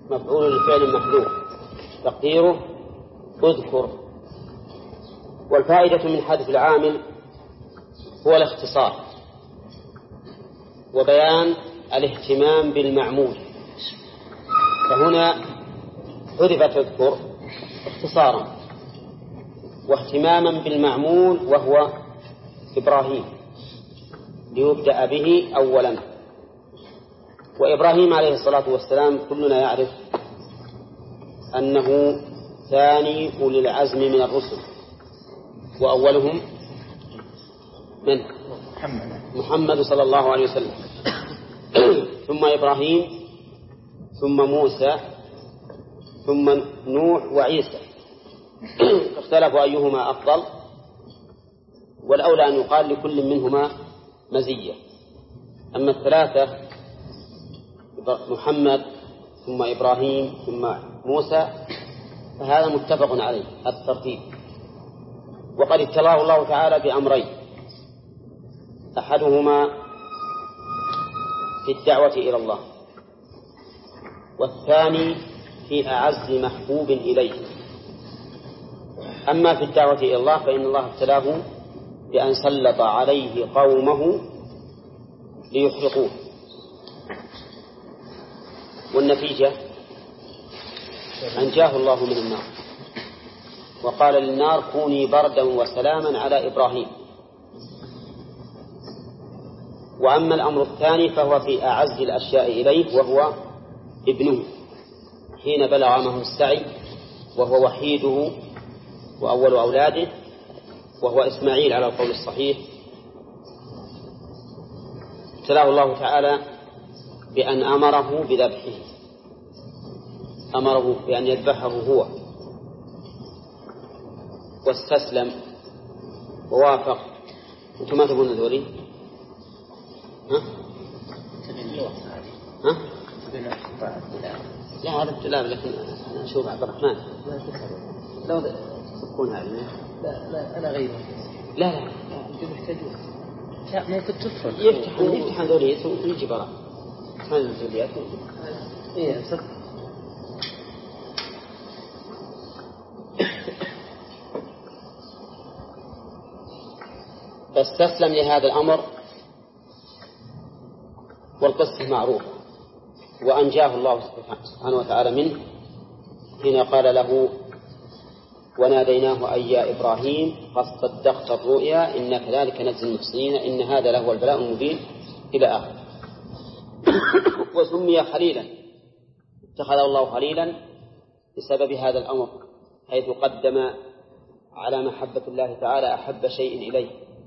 مفعول لفعل محذوف تقديره اذكر. والفائدة من حذف العامل هو الاختصار وبيان الاهتمام بالمعمول، فهنا حذفت اذكر اختصارا واهتماما بالمعمول وهو إبراهيم ليبدأ به أولا. وإبراهيم عليه الصلاة والسلام كلنا يعرف أنه ثاني أولي العزم من الرسل، وأولهم من؟ محمد صلى الله عليه وسلم، ثم إبراهيم، ثم موسى، ثم نوح وعيسى. اختلفوا أيهما أفضل، والأولى أن يقال لكل منهما مزية. أما الثلاثة محمد ثم إبراهيم ثم موسى فهذا متفق عليه الترتيب. وقد ابتلاه الله تعالى بأمرين، أحدهما في الدعوة إلى الله، والثاني في أعز محبوب إليه. أما في الدعوة إلى الله فإن الله ابتلاه بأن سلط عليه قومه ليحرقوه، والنتيجة أنجاه الله من النار، وقال للنار كوني بردا وسلاما على إبراهيم. وأما الأمر الثاني فهو في أعز الأشياء إليه وهو ابنه، حين بلغ معه السعي وهو وحيده وأول أولاده، وهو إسماعيل على القول الصحيح، ابتلاه الله تعالى بأن أمره بذبحه، أمره بأن يذبحه هو، واستسلم ووافق. أنتم ما تقولون ذولي؟ ها؟ ها؟ لا هذا ابتلاء، لكن أنا أشوف عبد الرحمن لو تكون هذه. لا أنا غيره. لا أنتم محتاجون. لا ما كنت تدخل. يفتح ذولي ويجي برا. هذه الذوليات. إيه صح. فاستسلم لهذا الأمر، والقصة معروفة، وأنجاه الله سبحانه وتعالى منه حين قال له وناديناه أي يا إبراهيم قد صدقت الرؤيا إن كذلك نجزي المحسنين إن هذا لهو البلاء المبين إلى آخر. وسمي خليلا، اتخذه الله خليلا بسبب هذا الأمر، حيث قدم على محبة الله تعالى أحب شيء إليه.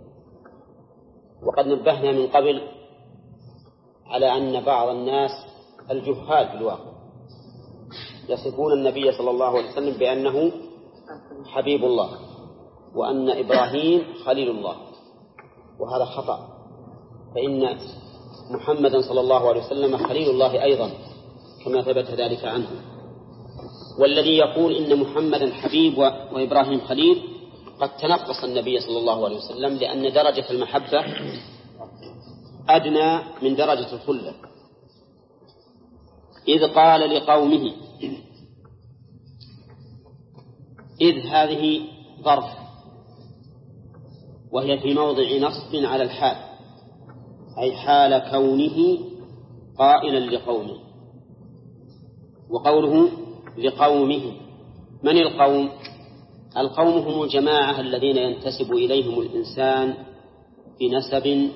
وقد نبهنا من قبل على أن بعض الناس الجهال في الواقع يصفون النبي صلى الله عليه وسلم بأنه حبيب الله وأن إبراهيم خليل الله، وهذا خطأ، فإن محمدا صلى الله عليه وسلم خليل الله أيضا كما ثبت ذلك عنه. والذي يقول إن محمدا حبيب وإبراهيم خليل قد تنقص النبي صلى الله عليه وسلم، لأن درجة المحبة أدنى من درجة الخلة. إذ قال لقومه، إذ هذه ظرف وهي في موضع نصب على الحال، أي حال كونه قائلا لقومه. وقوله لقومه، من القوم؟ القوم هم الجماعة الذين ينتسب إليهم الإنسان بنسب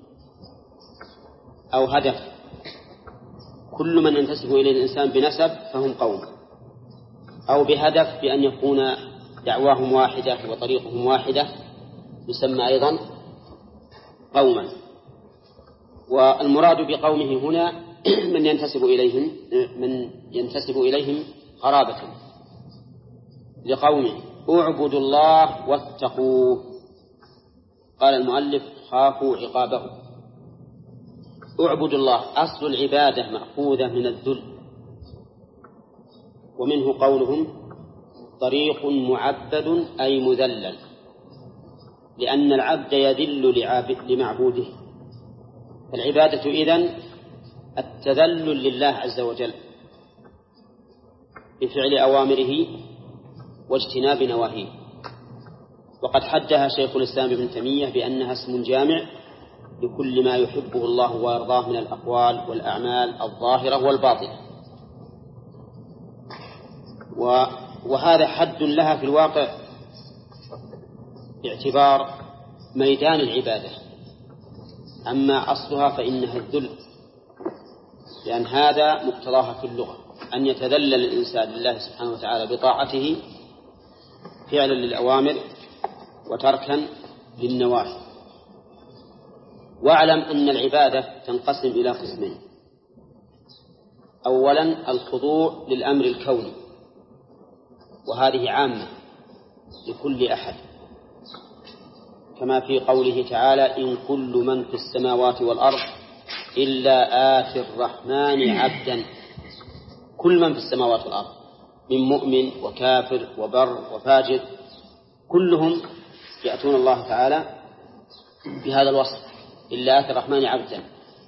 أو هدف. كل من ينتسب إليه الإنسان بنسب فهم قوم، أو بهدف بأن يكون دعواهم واحدة وطريقهم واحدة يسمى أيضا قوما. والمراد بقومه هنا من ينتسب إليهم قرابة. لقومه اعبدوا الله واتقوه، قال المؤلف خافوا عقابه. اعبدوا الله، أصل العبادة مأخوذة من الذل، ومنه قولهم طريق معبد أي مذلل، لأن العبد يذل لمعبوده. فالعبادة إذن التذلل لله عز وجل، بفعل أوامره واجتناب نواهيه. وقد حدها شيخ الإسلام ابن تيمية بأنها اسم جامع لكل ما يحبه الله ويرضاه من الأقوال والأعمال الظاهرة والباطنة، وهذا حد لها في الواقع باعتبار ميدان العبادة. أما أصلها فإنها الذل، لأن هذا مقتضاها في اللغة، أن يتذلل الإنسان لله سبحانه وتعالى بطاعته فعلا للأوامر وتركا للنواهي. واعلم أن العبادة تنقسم إلى قسمين: أولا الخضوع للأمر الكوني، وهذه عامة لكل أحد، كما في قوله تعالى: إن كل من في السماوات والأرض إلا آتي الرحمن عبدا. كل من في السماوات والأرض من مؤمن وكافر وبر وفاجر كلهم يأتون الله تعالى بهذا الوصف: إلا آتي الرحمن عبدا.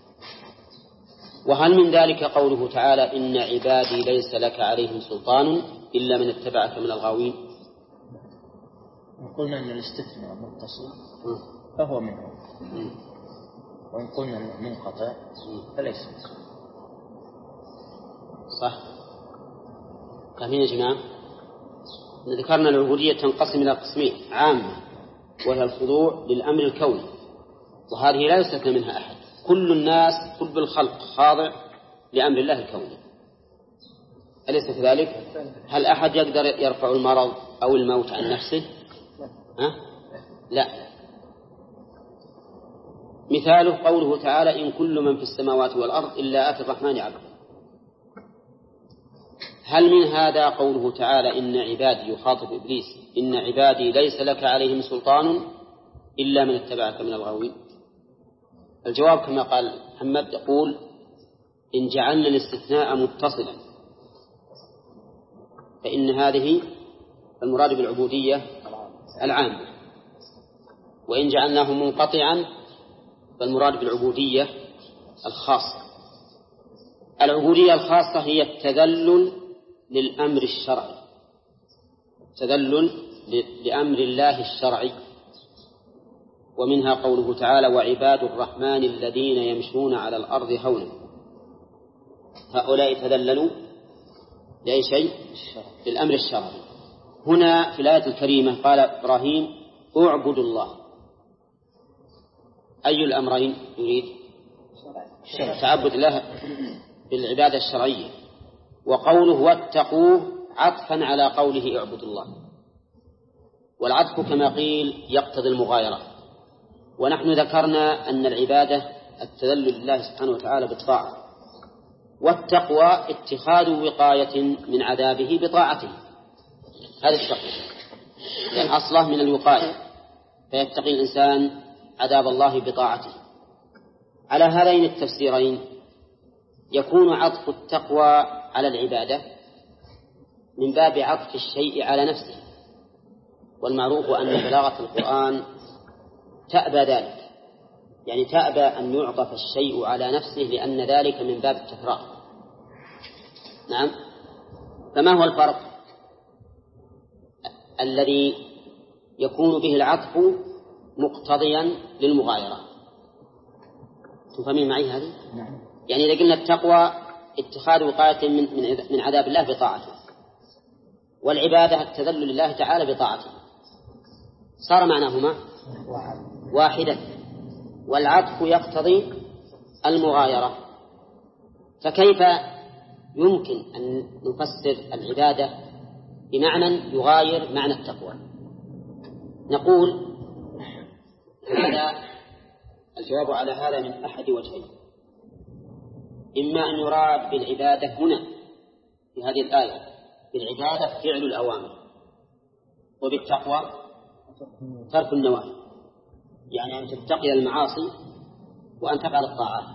وهل من ذلك قوله تعالى: إن عبادي ليس لك عليهم سلطان إلا من اتبعك من الغاوين؟ قلنا أن الاستثناء متصل فهو منه، وإن قلنا منقطع فليس. صح. فهمين يا جماعة؟ ذكرنا العبودية تنقسم إلى قسمين: عامة وهي الخضوع للأمر الكوني، وهذه لا يستثنى منها أحد، كل الناس كل الخلق خاضع لأمر الله الكوني، أليس كذلك؟ هل أحد يقدر يرفع المرض أو الموت عن نفسه؟ لا. مثاله قوله تعالى: إن كل من في السماوات والأرض إلا آتي الرحمن عبدا. هل من هذا قوله تعالى: إن عبادي، يخاطب إبليس: إن عبادي ليس لك عليهم سلطان إلا من اتبعك من الغاوين؟ الجواب كما قال محمد، يقول: إن جعلنا الاستثناء متصلا فإن هذه المراد بالعبودية العامة، وإن جعلناه منقطعا فالمراد بالعبودية الخاصة. العبودية الخاصة هي التذلل للأمر الشرعي، تذلل لأمر الله الشرعي، ومنها قوله تعالى: وعباد الرحمن الذين يمشون على الأرض هونا. هؤلاء تذللوا لأي شيء؟ للأمر الشرعي. هنا في الآية الكريمة قال إبراهيم: اعبدوا الله. أي الأمرين يريد؟ تعبد الله بالعبادة الشرعية. وقوله واتقوه عطفا على قوله اعبدوا الله، والعطف كما قيل يقتضي المغايرة. ونحن ذكرنا أن العبادة التذلل لله سبحانه وتعالى بالطاعة، والتقوى اتخاذ وقاية من عذابه بطاعته، هذا التقوى، لأن أصله من الوقاية، فيتقي الإنسان عذاب الله بطاعته. على هذين التفسيرين يكون عطف التقوى على العبادة من باب عطف الشيء على نفسه، والمعروف أن بلاغة القرآن تأبى ذلك، يعني تأبى أن يعطف الشيء على نفسه، لأن ذلك من باب التكرار. نعم. فما هو الفرق الذي يكون به العطف مقتضيا للمغايرة؟ تفهمين معي هذه؟ نعم. يعني إذا قلنا التقوى اتخاذ وقاية من عذاب الله بطاعته، والعبادة التذلل لله تعالى بطاعته، صار معناهما واحدا، والعطف يقتضي المغايرة. فكيف يمكن أن نفسر العبادة بمعنى يغاير معنى التقوى؟ نقول هذا الجواب على هذا من أحد وجهين: إما أن يراد بالعبادة هنا في هذه الآية بالعبادة فعل الأوامر، وبالتقوى ترك النواهي، يعني أن تتقي المعاصي وأن تفعل الطاعات.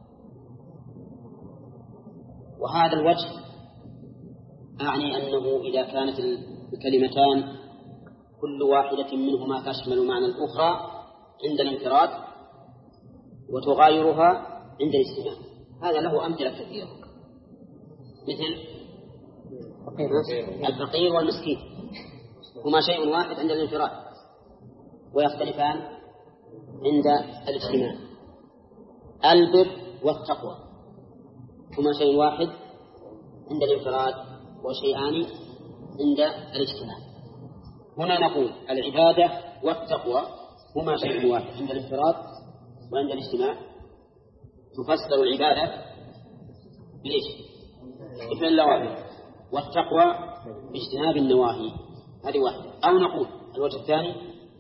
وهذا الوجه أعني أنه إذا كانت الكلمتان كل واحدة منهما تشمل معنى الأخرى عند الانفراد وتغايرها عند الاجتماع، هذا له أمثلة كثيرة، مثل الفقير والمسكين هما شيء واحد عند الانفراد ويختلفان عند الاجتماع. البر والتقوى هما شيء واحد عند الانفراد وشيئان عند الاجتماع. هنا نقول العبادة والتقوى هما شيء واحد عند الانفراد وعند الاجتماع. تفسر العبادة بإيش؟ بفعل الأوامر، والتقوى باجتناب النواهي. هذه واحدة. أو نقول الوجه الثاني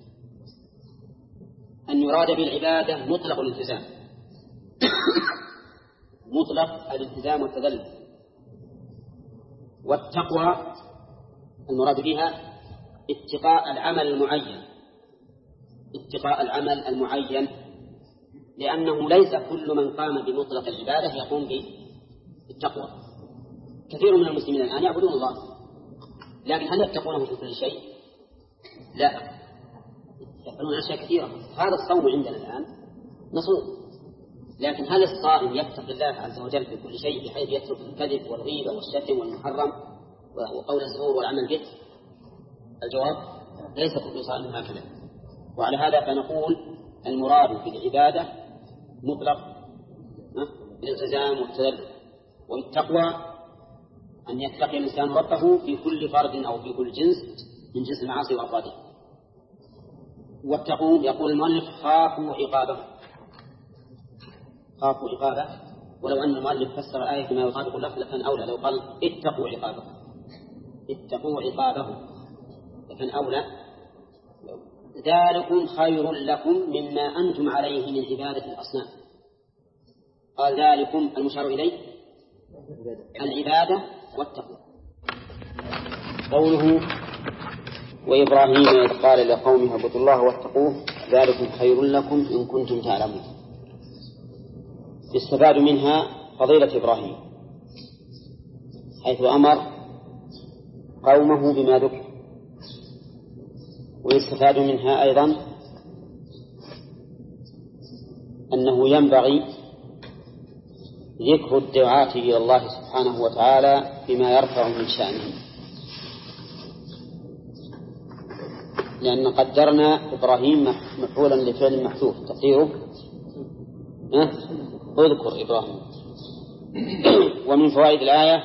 أن يراد بالعبادة مطلق الالتزام مطلق الالتزام والتذلل، والتقوى المراد بها اتقاء العمل المعين، اتقاء العمل المعين، لأنه ليس كل من قام بمطلق العبادة يقوم بالتقوى. كثير من المسلمين الآن يعبدون الله، لكن هل يتقونه في كل شيء؟ لا، يفعلون أشياء كثيرة. هذا الصوم عندنا الآن نصوم، لكن هل الصائم يتقي الله عز وجل في كل شيء بحيث يترك الكذب والغيبة والشتم والمحرم وقول الزور والعمل به؟ الجواب ليس كل صائم هكذا. وعلى هذا فنقول المراد بالعبادة مطلق الالتزام والتذلل، والتقوى أن يتقي الإنسان ربه في كل فرد أو في كل جنس من جنس المعاصي وأفرادها. واتقوا يقول المؤلف خافوا عقابه، خافوا عقابه. ولو أن المؤلف فسر الآية كما يطابق اللفظ لكان أولى، لو قال اتقوا عقابه، اتقوا عقابه لكان أولى. ذلكم خير لكم مما أنتم عليه من عبادة الأصنام. قال ذلكم المشار إليه العبادة والتقوى. قوله وإبراهيم إذ قال لقومه اعبدوا الله واتقوه ذلكم خير لكم إن كنتم تعلمون. يستفاد منها فضيلة إبراهيم حيث أمر قومه بما ذكر، ويستفاد منها أيضا أنه ينبغي ذكر الدعاة إلى الله سبحانه وتعالى بما يرفع من شأنه، لأن قدرنا إبراهيم مفعولا لفعل محذوف تقديره اذكر إبراهيم. ومن فوائد الآية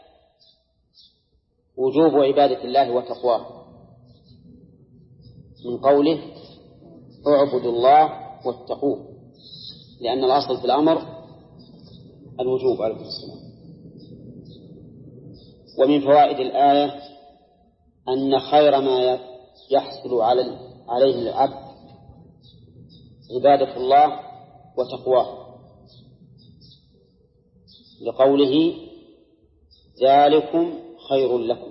وجوب عبادة الله وتقواه من قوله اعبدوا الله واتقوه، لأن الأصل في الأمر الوجوب عليه السلام. ومن فوائد الآية أن خير ما يحصل عليه العبد عبادة الله وتقواه، لقوله ذلكم خير لكم.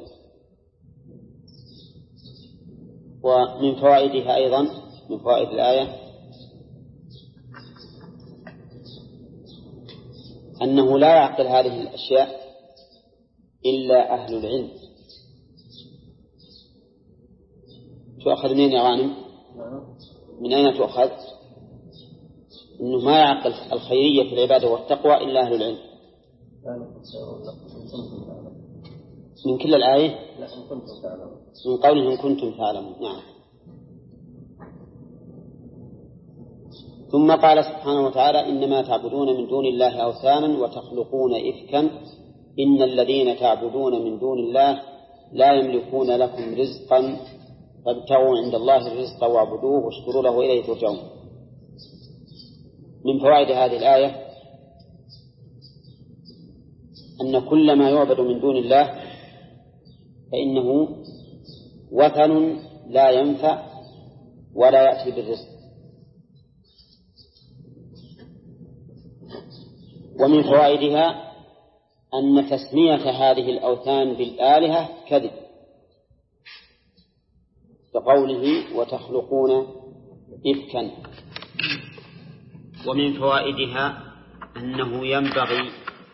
ومن فوائدها أيضا من فوائد الآية أنه لا يعقل هذه الأشياء إلا أهل العلم. تؤخذ منين يا غانم؟ من أين تؤخذ؟ إنه ما يعقل الخيرية في العبادة والتقوى إلا أهل العلم. من كل الآية من قوله إن كنتم تعلمون. نعم. ثم قال سبحانه وتعالى إنما تعبدون من دون الله أوثانا وتخلقون إفكا إن الذين تعبدون من دون الله لا يملكون لكم رزقا فابتغوا عند الله الرزق واعبدوه واشكروا له إليه ترجعون. من فوائد هذه الآية أن كل ما يعبد من دون الله فإنه وثن لا ينفع ولا يأتي بالرزق. ومن فوائدها أن تسمية هذه الأوثان بالآلهة كذب، كقوله وتخلقون إفكا. ومن فوائدها أنه ينبغي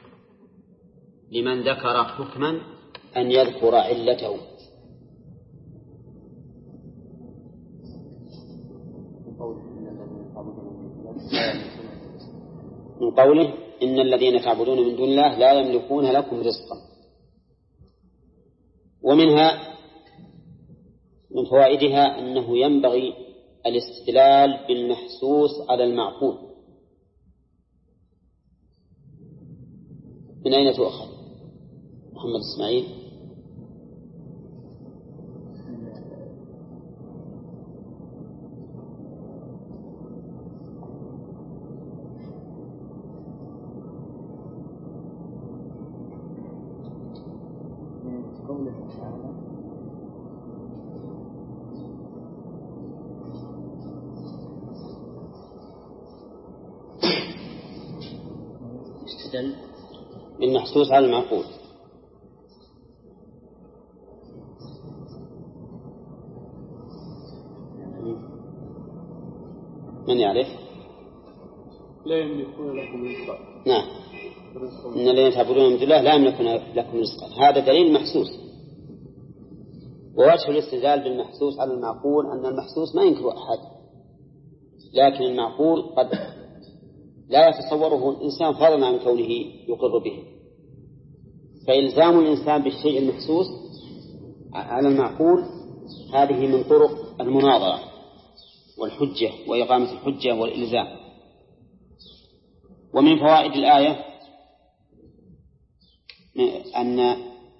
لمن ذكر حكما أن يذكر علته. من قوله إن الذين تعبدون من دون الله لا يملكون لكم رزقا، ومنها من فوائدها أنه ينبغي الاستدلال بالمحسوس على المعقول. من أين تؤخذ محمد إسماعيل؟ بالمحسوس على المعقول. من يعرف؟ لا يملكون لكم رزقا. نعم، إن الذين تعبدون من دون الله لا يملكون لكم رزقا، هذا دليل محسوس. ووجه الاستدلال بالمحسوس على المعقول أن المحسوس ما ينكر أحد، لكن المعقول قد لا يتصوره الإنسان فضلا عن كونه يقر به، فإلزام الإنسان بالشيء المحسوس على المعقول هذه من طرق المناظرة والحجة وإقامة الحجة والإلزام. ومن فوائد الآية أن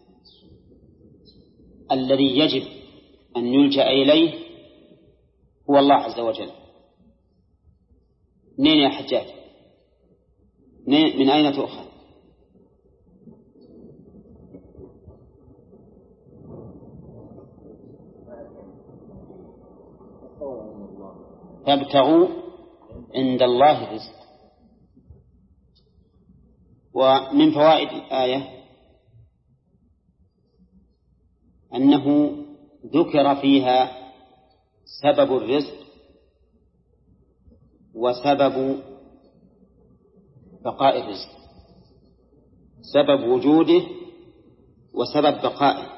الذي يجب أن يلجأ إليه هو الله عز وجل. منين يا حجاج؟ من أين تؤخذ؟ فابتغوا عند الله الرزق. ومن فوائد الآية أنه ذكر فيها سبب الرزق وسبب بقاء الرزق، سبب وجوده وسبب بقائه.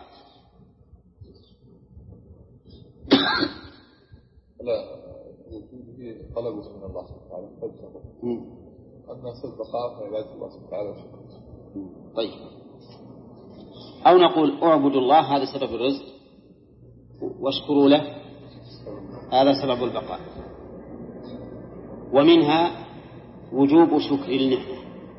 لا وجوده طلبه من الله سبحانه وتعالى، أما سبب بقاء فعبادة الله سبحانه وتعالى. طيب، أو نقول اعبدوا الله هذا سبب الرزق واشكروا له هذا سبب البقاء. ومنها وجوب شكر النعمة.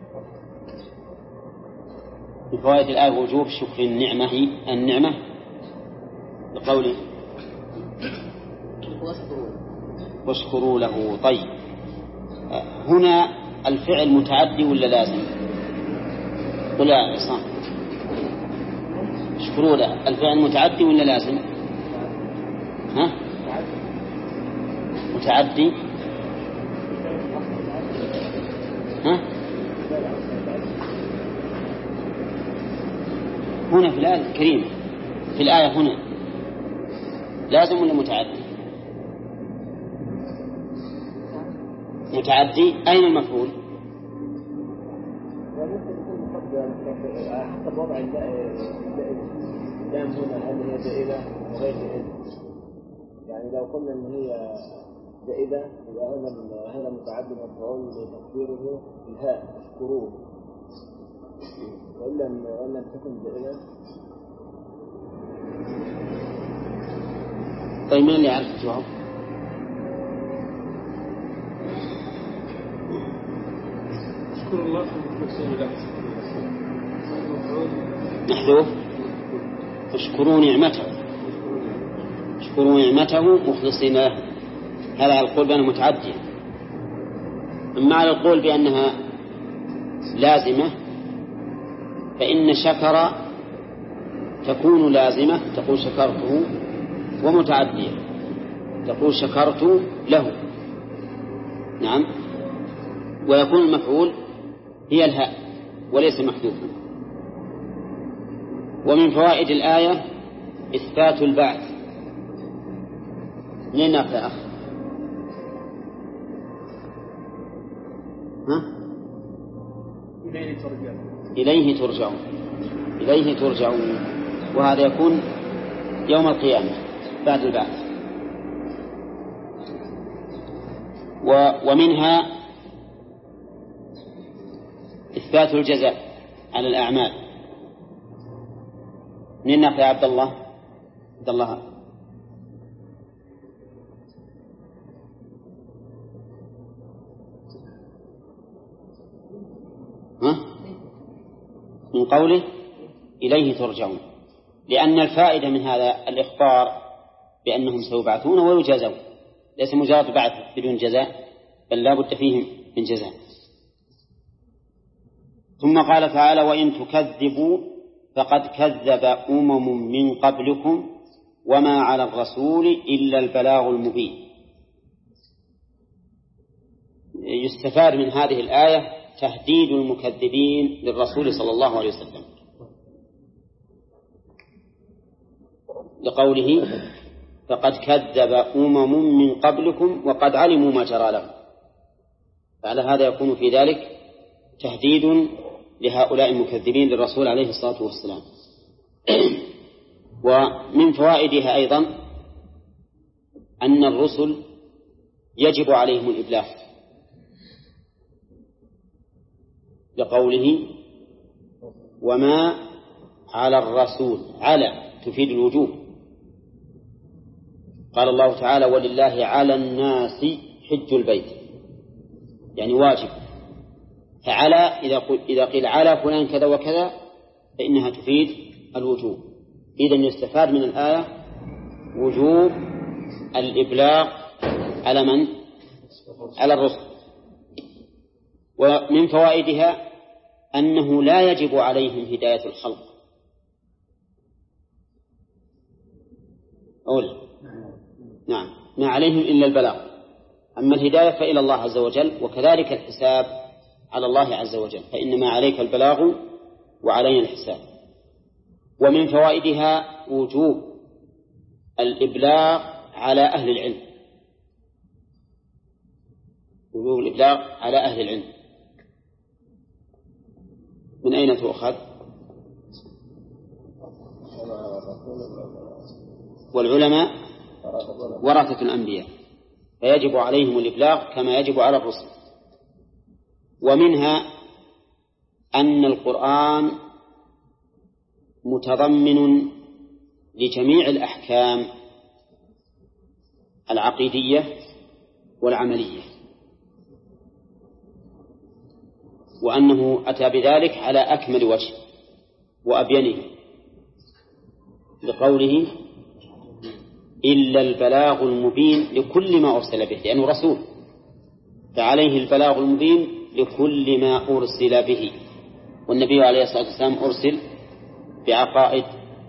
من فوائد الآية وجوب شكر النعمة بقوله واشكروا له. طيب، هنا الفعل متعدي ولا لازم؟ قل يا عصام، اشكروا له الفعل متعدي ولا لازم؟ ها؟ متعدي. ها؟ هنا في الآية الكريمة، في الآية هنا لازم ولا متعدي؟ متعدي. أين المفعول؟ حسب وضع اللام هنا، هل هي زائدة وغير زائدة؟ يعني لو قلنا إن هي زائدة يبقى هنا متعدي مفعول تقديره الهاء اشكروه، وإن لم تكن زائدة. طيب، من اللي يعرف الجواب؟ اشكر الله محذوف. اشكروا نعمته، اشكروا نعمته مخلصين له. هذا القول بأنه متعدي. أما على القول بأنها لازمة فإن شكر تكون لازمة، تقول شكرته، ومتعدية تقول شكرت له. نعم، ويكون المفعول هي الهاء وليس محذوفا. ومن فوائد الآية إثبات البعث. منين نأخذ يا أخ؟ ها؟ إليه ترجعون. إليه ترجعون، وهذا يكون يوم القيامة بعد البعث. ومنها إثبات الجزاء على الأعمال. من الناقة يا عبد الله؟ عبد الله من قوله إليه ترجعون، لأن الفائدة من هذا الإخبار بأنهم سيبعثون ويجازون، ليس مجرد بعث بدون جزاء، بل لا بد فيهم من جزاء. ثم قال تعالى: وإن تكذبوا فقد كذب من قبلكم وما على الرسول إلا البلاغ المبين. يستفاد من هذه الآية تهديد المكذبين للرسول صلى الله عليه وسلم، لقوله: فقد كذب من قبلكم وقد علموا ما جرى لهم. فعلى هذا يكون في ذلك تهديد لهؤلاء المكذبين للرسول عليه الصلاة والسلام. ومن فوائدها أيضا أن الرسل يجب عليهم الإبلاغ، لقوله: وما على الرسول، على تفيد الوجوب. قال الله تعالى: ولله على الناس حج البيت، يعني واجب. فعلى إذا قيل على فلان كذا وكذا فإنها تفيد الوجوب. إذن يستفاد من الآية وجوب الإبلاغ على من؟ على الرسل. ومن فوائدها أنه لا يجب عليهم هداية الخلق. أولا نعم، ما عليهم إلا البلاغ، أما الهداية فإلى الله عز وجل، وكذلك الحساب على الله عز وجل، فإنما عليك البلاغ وعلينا الحساب. ومن فوائدها وجوب الإبلاغ على أهل العلم، وجوب الإبلاغ على أهل العلم. من أين تؤخذ؟ والعلماء ورثة الأنبياء، فيجب عليهم الإبلاغ كما يجب على الرسل. ومنها أن القرآن متضمن لجميع الأحكام العقيدية والعملية، وأنه أتى بذلك على أكمل وجه وأبينه، لقوله: إلا البلاغ المبين لكل ما أرسل به، لأنه رسول، فعليه البلاغ المبين لكل ما أرسل به. والنبي عليه الصلاة والسلام أرسل بعقائد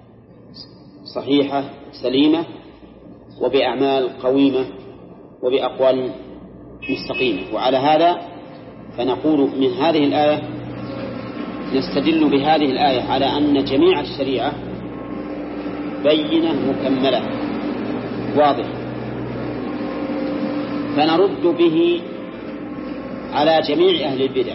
صحيحة سليمة، وبأعمال قويمة، وبأقوال مستقيمة. وعلى هذا فنقول من هذه الآية نستدل بهذه الآية على أن جميع الشريعة بينة مكملة واضحة، فنرد به على جميع أهل البدع،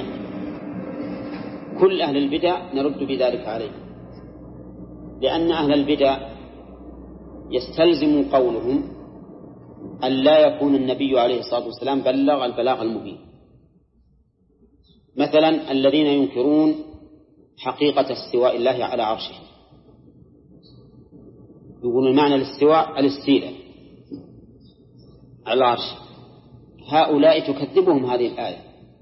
كل أهل البدع نرد بذلك عليه، لأن أهل البدع يستلزم قولهم أن لا يكون النبي عليه الصلاة والسلام بلغ البلاغ المبين. مثلا الذين ينكرون حقيقة استواء الله على عرشه، يقولون معنى الاستواء الاستيلاء على العرش، هؤلاء تكذبهم هذه الآية.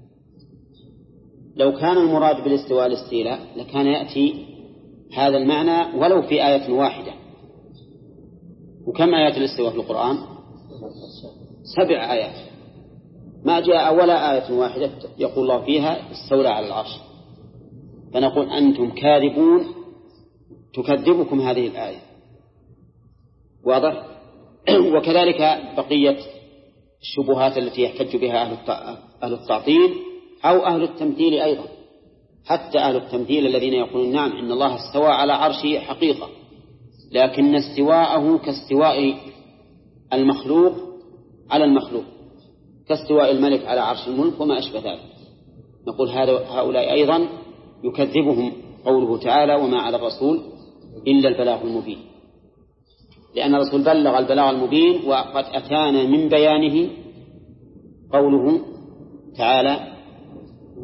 لو كان المراد بالاستواء الاستيلاء لكان يأتي هذا المعنى ولو في آية واحدة. وكم آيات الاستواء في القرآن؟ 7 آيات، ما جاء ولا آية واحدة يقول الله فيها استولى على العرش. فنقول أنتم كاذبون، تكذبكم هذه الآية، واضح؟ وكذلك بقية الشبهات التي يحتج بها أهل التعطيل أو أهل التمثيل أيضا. حتى أهل التمثيل الذين يقولون نعم إن الله استوى على عرشه حقيقة، لكن استواءه كاستواء المخلوق على المخلوق، كاستواء الملك على عرش الملك وما أشبه ذلك. نقول هؤلاء أيضا يكذبهم قوله تعالى: وما على الرسول إلا البلاغ المبين، لأن الرسول بلغ البلاغ المبين، وقد أتانا من بيانه قوله تعالى: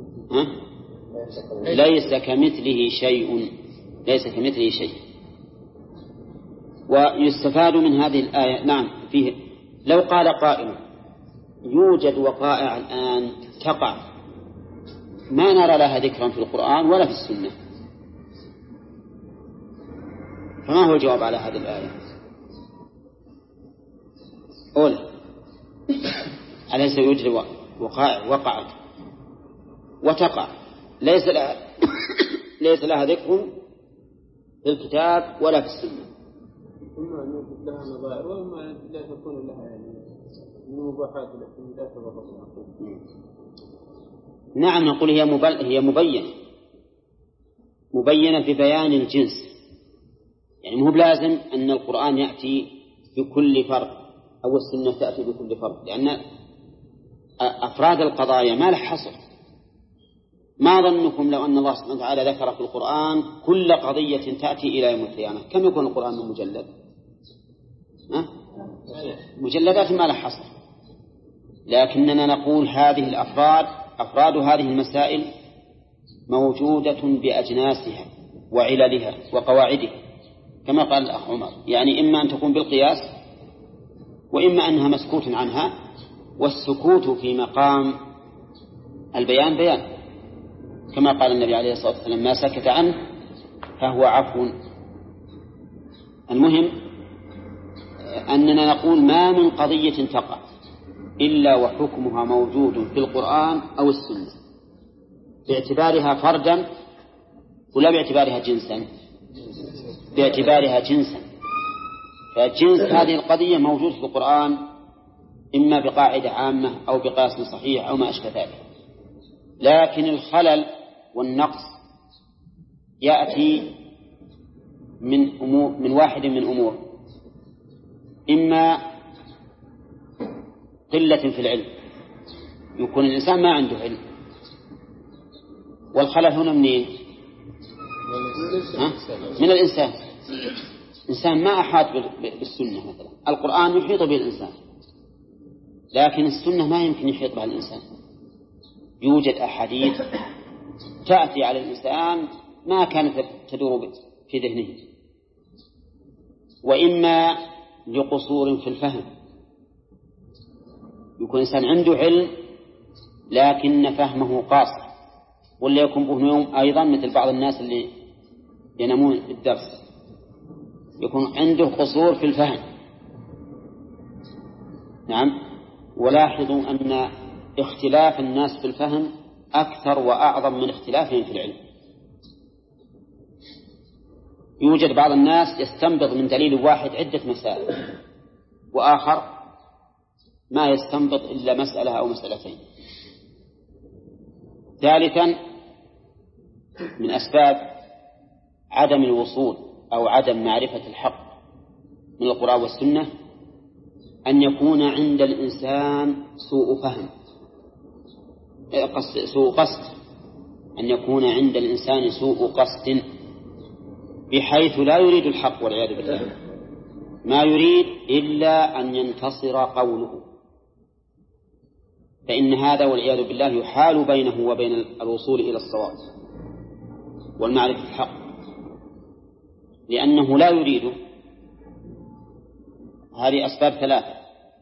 ليس كمثله شيء، ليس كمثله شيء. ويستفاد من هذه الآية. نعم فيه لو قال قائل يوجد وقائع الآن تقع ما نرى لها ذكرا في القرآن ولا في السنة، فما هو الجواب على هذه الآية؟ أولا أليس يوجد وقائع وقعت وتقع ليس لها ذكر في الكتاب ولا في السنة؟ إما أن يوجد لها نظائر وإما أن لا تكون لها يعني مباحات الاعتمادات والرفض. نعم نقول هي مبينة في بيان الجنس، يعني مو بلازم أن القرآن يأتي بكل فرد أو السنة تأتي بكل فرد، لأن أفراد القضايا ما له حصر. ما ظنكم لو أن الله سبحانه وتعالى ذكر في القرآن كل قضية تأتي إلى يوم القيامة كم يكون القرآن من مجلد؟ مجلدات ما له حصر. لكننا نقول هذه أفراد هذه المسائل موجودة بأجناسها وعللها وقواعدها كما قال الأخ عمر، يعني إما أن تكون بالقياس وإما أنها مسكوت عنها، والسكوت في مقام البيان بيان، كما قال النبي عليه الصلاة والسلام ما سكت عنه فهو عفو. المهم أننا نقول ما من قضية تقع إلا وحكمها موجود في القرآن أو السنة باعتبارها فردا ولا باعتبارها جنسا؟ باعتبارها جنسا. فجنس هذه القضية موجود في القرآن إما بقاعدة عامة أو بقياس صحيح أو ما أشبه ذلك، لكن الخلل والنقص يأتي من واحد من أمور، إما قلة في العلم، يكون الإنسان ما عنده علم، والخلل هنا منين؟ من الإنسان. إنسان ما أحاط بالسنة مثلا، القرآن يحيط به الإنسان لكن السنة ما يمكن يحيط بها الإنسان. يوجد أحاديث تأتي على الإنسان ما كانت تدور في ذهنه، وإما لقصور في الفهم، يكون إنسان عنده علم لكن فهمه قاصر، ولا يكون به نوم أيضا مثل بعض الناس اللي ينامون الدرس يكون عنده قصور في الفهم. نعم. ولاحظوا أن اختلاف الناس في الفهم أكثر وأعظم من اختلافهم في العلم. يوجد بعض الناس يستنبط من دليل واحد عدة مسائل، وآخر ما يستنبط إلا مسألة أو مسألتين. ثالثا من أسباب عدم الوصول أو عدم معرفة الحق من القرآن والسنة أن يكون عند الإنسان سوء فهم، سوء قصد، أن يكون عند الإنسان سوء قصد بحيث لا يريد الحق والعياذ بالله، ما يريد إلا أن ينتصر قوله، فإن هذا والعياذ بالله يحال بينه وبين الوصول إلى الصواب والمعرفة الحق، لأنه لا يريده. هذه أسباب ثلاثة.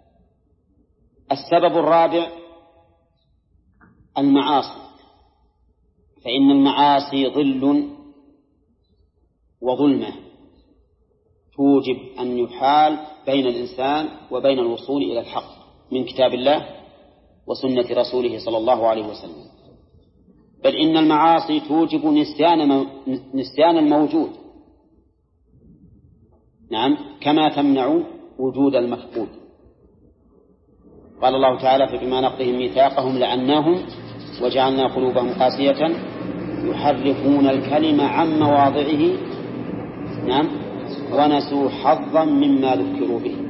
السبب الرابع المعاصي، فإن المعاصي ظل وظلمة توجب أن يحال بين الإنسان وبين الوصول إلى الحق من كتاب الله وسنة رسوله صلى الله عليه وسلم. بل إن المعاصي توجب نسيان الموجود، نعم، كما تمنع وجود المفقود. قال الله تعالى فبما نقضهم ميثاقهم لعناهم وجعلنا قلوبهم قاسية يحرفون الكلم عن مواضعه، نعم، ونسوا حظا مما ذكروا به.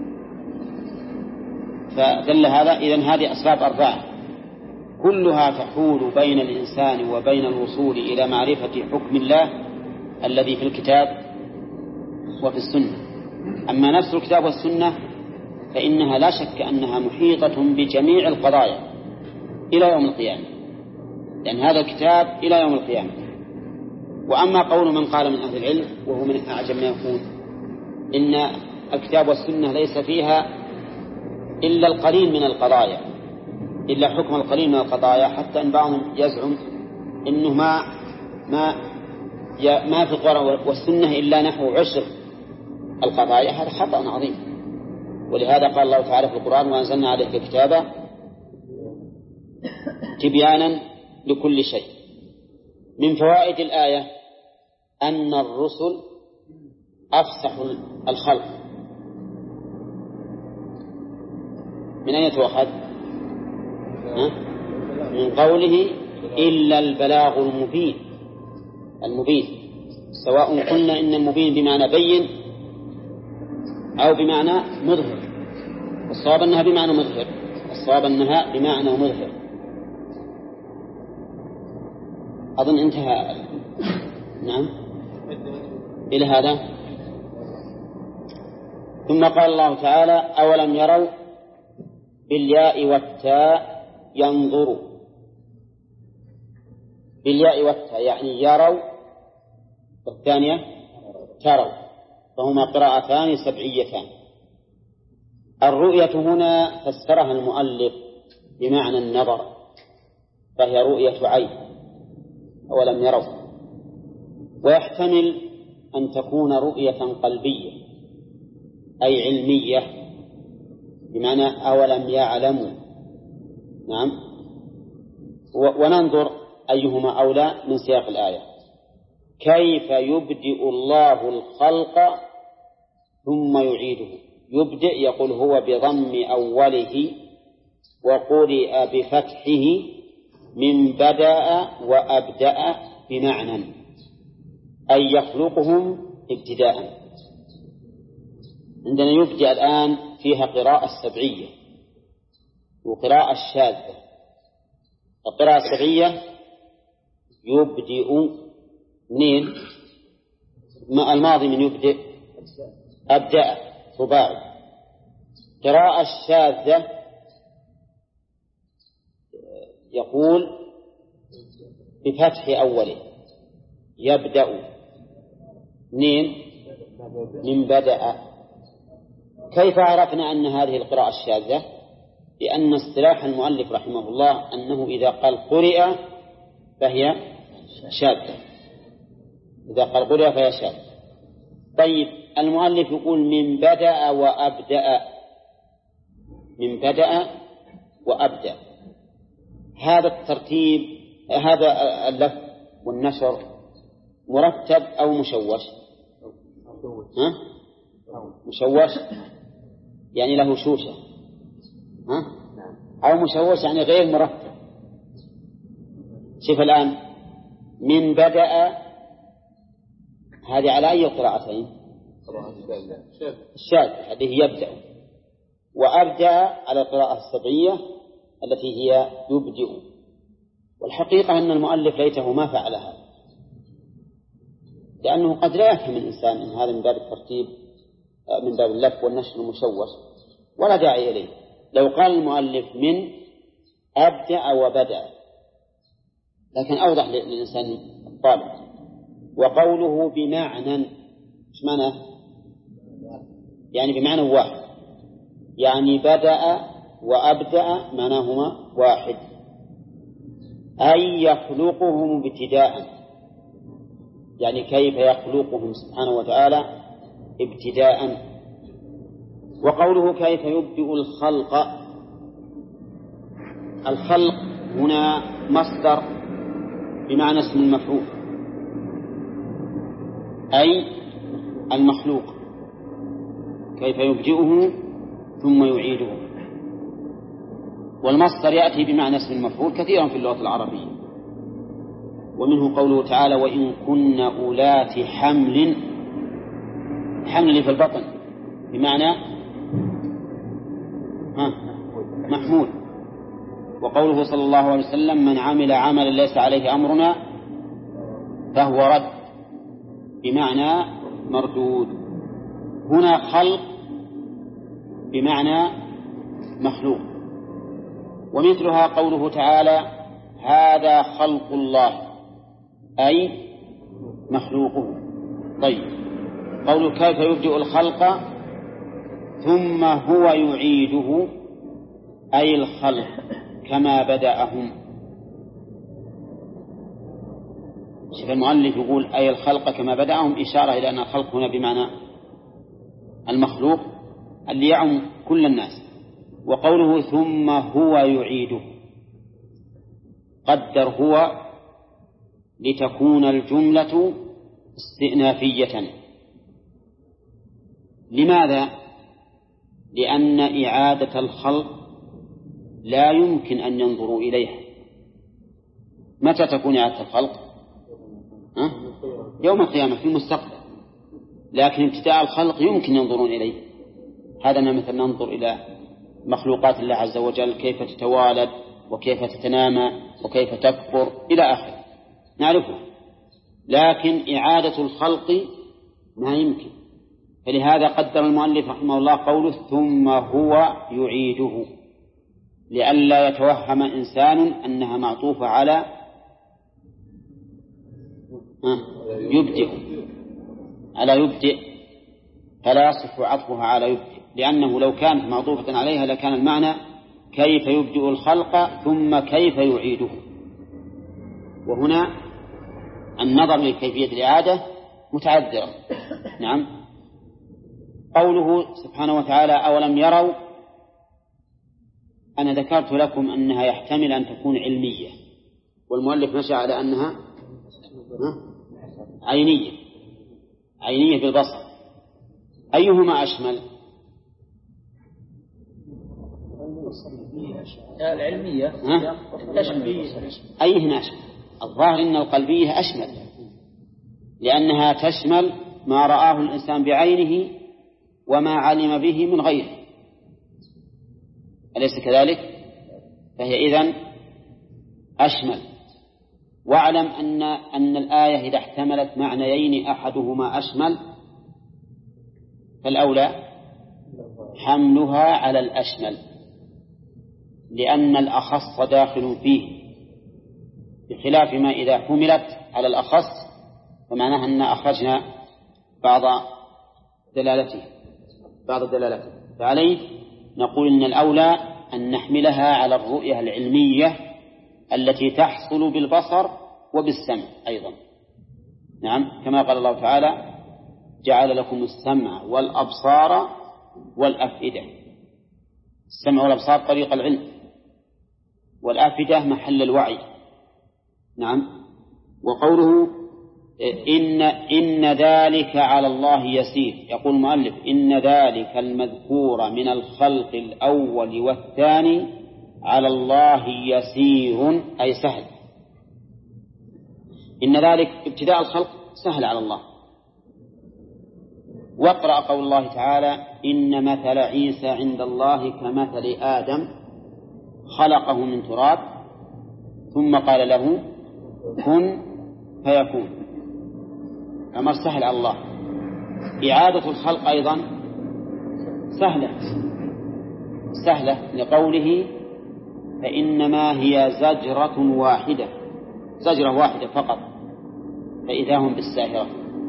فدل هذا. إذن هذه أسباب أربعة كلها تحول بين الإنسان وبين الوصول إلى معرفة حكم الله الذي في الكتاب وفي السنة. أما نفس الكتاب والسنة فإنها لا شك أنها محيطة بجميع القضايا إلى يوم القيامة، لأن هذا الكتاب إلى يوم القيامة. وأما قول من قال من أهل العلم وهو من أعجب ما يكون إن الكتاب والسنة ليس فيها إلا القليل من القضايا، إلا حكم القليل من القضايا، حتى أن بعضهم يزعم إنه ما في القرآن والسنة إلا نحو 10 القضايا. هذا خطأ عظيم. ولهذا قال الله تعالى في القرآن: وأنزلنا عليك كتابا تبيانا لكل شيء. من فوائد الآية أن الرسل أفسح الخلق. من أين تؤخذ؟ من قوله إلا البلاغ المبين، سواء قلنا إن المبين بمعنى بين أو بمعنى مظهر. الصواب أنها بمعنى مظهر، الصواب أنها بمعنى مظهر. أظن انتهى. نعم، إلى هذا. ثم قال الله تعالى: أولم يروا بالياء والتاء ينظروا. بالياء والتاء يعني يروا، والثانية تروا، فهما قراءتان سبعيتان. الرؤية هنا فسرها المؤلف بمعنى النظر، فهي رؤية عين. أولم يروا. ويحتمل أن تكون رؤية قلبية أي علمية، بمعنى أولم يعلموا. نعم. وننظر أيهما أولى من سياق الآية. كيف يبدئ الله الخلق ثم يعيده. يبدئ يقول هو بضم أوله، وقرئ بفتحه من بدأ وأبدأ بمعنى أي يخلقهم ابتداء. عندنا يبدأ الآن فيها قراءة السبعية وقراءة الشاذة. القراءة السبعية يبدئ منين؟ الماضي من يبدئ أبدأ رباعي. قراءة الشاذة يقول بفتح أوله يبدأ منين؟ من بدأ. كيف عرفنا أن هذه القراءة الشاذة؟ لأن اصطلاح المؤلف رحمه الله أنه إذا قال قرئ فهي شاذة، إذا قال قرئ فهي شاذة. طيب المؤلف يقول من بدأ وأبدأ، من بدأ وأبدأ. هذا الترتيب، هذا اللف والنشر مرتب أو مشوش؟ مشوش يعني له شوشة، أو مشوش يعني غير مرتب. شوف الآن من بدأ هذه على أي قراءتين؟ الشاذ هذه يبدأ، وأبدأ على القراءة السبعية التي هي يبدئ. والحقيقة أن المؤلف ليته ما فعل هذا، لأنه قد لا يفهم الإنسان أن هذا من باب الترتيب، من باب اللف والنشر المشوش، ولا داعي إليه. لو قال المؤلف من أبدأ وبدأ لكن أوضح للإنسان الطالب. وقوله بمعنى، ايش معنى؟ يعني بمعنى واحد، يعني بدأ وأبدأ معناهما واحد، أي يخلقهم ابتداء، يعني كيف يخلقهم سبحانه وتعالى ابتداء. وقوله كيف يبدئ الخلق، الخلق هنا مصدر بمعنى اسم المفعول، أي المخلوق. كيف يبدئه ثم يعيده. والمصدر يأتي بمعنى اسم المفعول كثيرا في اللغة العربية. ومنه قوله تعالى: وإن كن أولات حمل في البطن بمعنى محمول. وقوله صلى الله عليه وسلم: من عمل عملا ليس عليه أمرنا فهو رد بمعنى مردود. هنا خلق بمعنى مخلوق. ومثلها قوله تعالى: هذا خلق الله، أي مخلوقه. طيب قوله كيف يبدئ الخلق ثم هو يعيده أي الخلق كما بدأهم. شوف المؤلف يقول أي الخلق كما بدأهم، إشارة إلى أن الخلق هنا بمعنى المخلوق اللي يعم كل الناس. وقوله ثم هو يعيده قدر هو لتكون الجملة استئنافية. لماذا؟ لأن إعادة الخلق لا يمكن أن ينظروا إليها. متى تكون إعادة الخلق؟ يوم القيامة في المستقبل، لكن ابتداء الخلق يمكن ينظرون إليه. هذا مثل ننظر إلى مخلوقات الله عز وجل كيف تتوالد وكيف تتنامى وكيف تكبر إلى آخره نعرفه، لكن إعادة الخلق ما يمكن. فلهذا قدر المؤلف رحمه الله قوله ثم هو يعيده، لئلا يتوهم إنسان أنها معطوفة على يبدئ فلا يصح عطفها على يبدئ، لأنه لو كانت معطوفة عليها لكان المعنى كيف يبدئ الخلق ثم كيف يعيده. وهنا النظر لكيفية الإعادة متعذرة. نعم. قوله سبحانه وتعالى أولم يروا، أنا ذكرت لكم أنها يحتمل أن تكون علمية، والمؤلف مشى على أنها عينية بالبصر. أيهما أشمل؟ العلمية تشمل. أيهما أشمل؟ الظاهر أن القلبية أشمل، لأنها تشمل ما رآه الإنسان بعينه وما علم به من غيره، أليس كذلك؟ فهي إذن أشمل. واعلم أن الآية إذا احتملت معنيين أحدهما أشمل فالأولى حملها على الأشمل، لأن الأخص داخل فيه، بخلاف ما إذا حملت على الأخص فمعناها أن أخرجنا بعض دلالته. فعليه نقول إن الأولى أن نحملها على الرؤية العلمية التي تحصل بالبصر وبالسمع أيضا. نعم، كما قال الله تعالى جعل لكم السمع والأبصار والأفئدة. السمع والأبصار طريق العلم، والأفئدة محل الوعي. نعم. وقوله إن ذلك على الله يسير، يقول المؤلف إن ذلك المذكور من الخلق الأول والثاني على الله يسير أي سهل. إن ذلك ابتداء الخلق سهل على الله. واقرأ قول الله تعالى إن مثل عيسى عند الله كمثل آدم خلقه من تراب ثم قال له كن فيكون. أمر سهل على الله. إعادة الخلق أيضا سهلة لقوله فإنما هي زجرة واحدة فقط فإذا هم بالساهرة.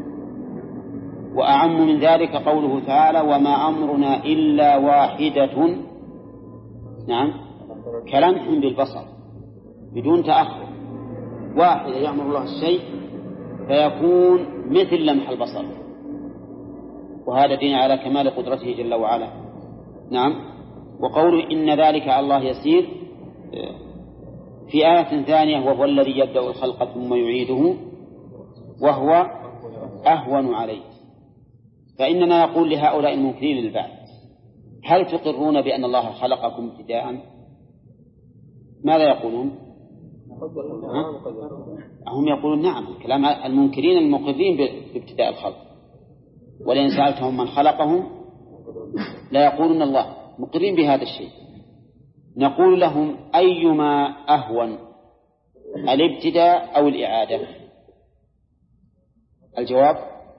وأعم من ذلك قوله تعالى وما أمرنا إلا واحدة، نعم، كلمح بالبصر بدون تأخر، واحدة يأمر الله الشيء فيكون مثل لمح البصر، وهذا دين على كمال قدرته جل وعلا. نعم. وقوله إن ذلك على الله يسير في آية ثانية وهو الذي يبدأ الخلق ثم يعيده وهو أهون عليه. فإننا نقول لهؤلاء المنكرين للبعث هل تقرون بأن الله خلقكم ابتداء؟ ماذا يقولون؟ هم يقولون نعم، كلام المنكرين المقرين بابتداء الخلق. ولئن سألتهم من خلقهم لا يقولون الله، مقرين بهذا الشيء. نقول لهم أيما أهون الابتداء أو الإعادة؟ الجواب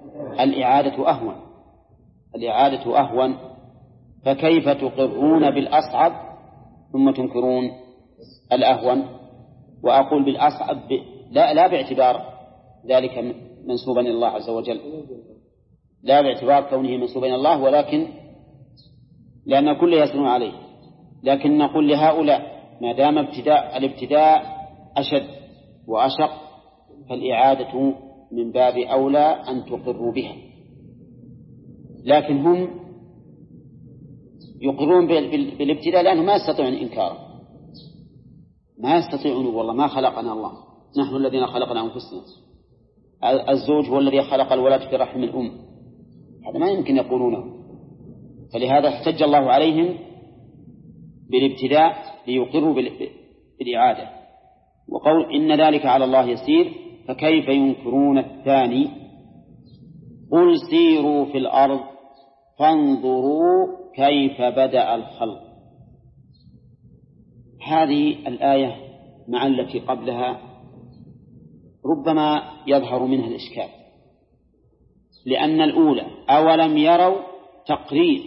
الإعادة أهون. فكيف تقرون بالأصعب ثم تنكرون الأهون؟ وأقول بالأصعب لا باعتبار ذلك منسوبا إلى الله عز وجل، لا باعتبار كونه منسوبا إلى الله، ولكن لأن الكل يسلم عليه. لكن نقول لهؤلاء ما دام الابتداء أشد وأشق فالإعادة من باب أولى أن تقروا بها. لكن هم يقرون بالابتداء لأنه ما يستطيعون إنكاره، ما يستطيعون والله ما خلقنا الله، نحن الذين خلقنا أنفسنا، الزوج هو الذي خلق الولد في رحم الأم، هذا ما يمكن يقولونه. فلهذا احتج الله عليهم بالابتداء ليقروا بالإعادة. وقول إن ذلك على الله يسير فكيف ينكرون الثاني قل سيروا في الأرض فانظروا كيف بدأ الخلق. هذه الآية مع التي قبلها ربما يظهر منها الإشكال، لأن الأولى أولم يروا تقرير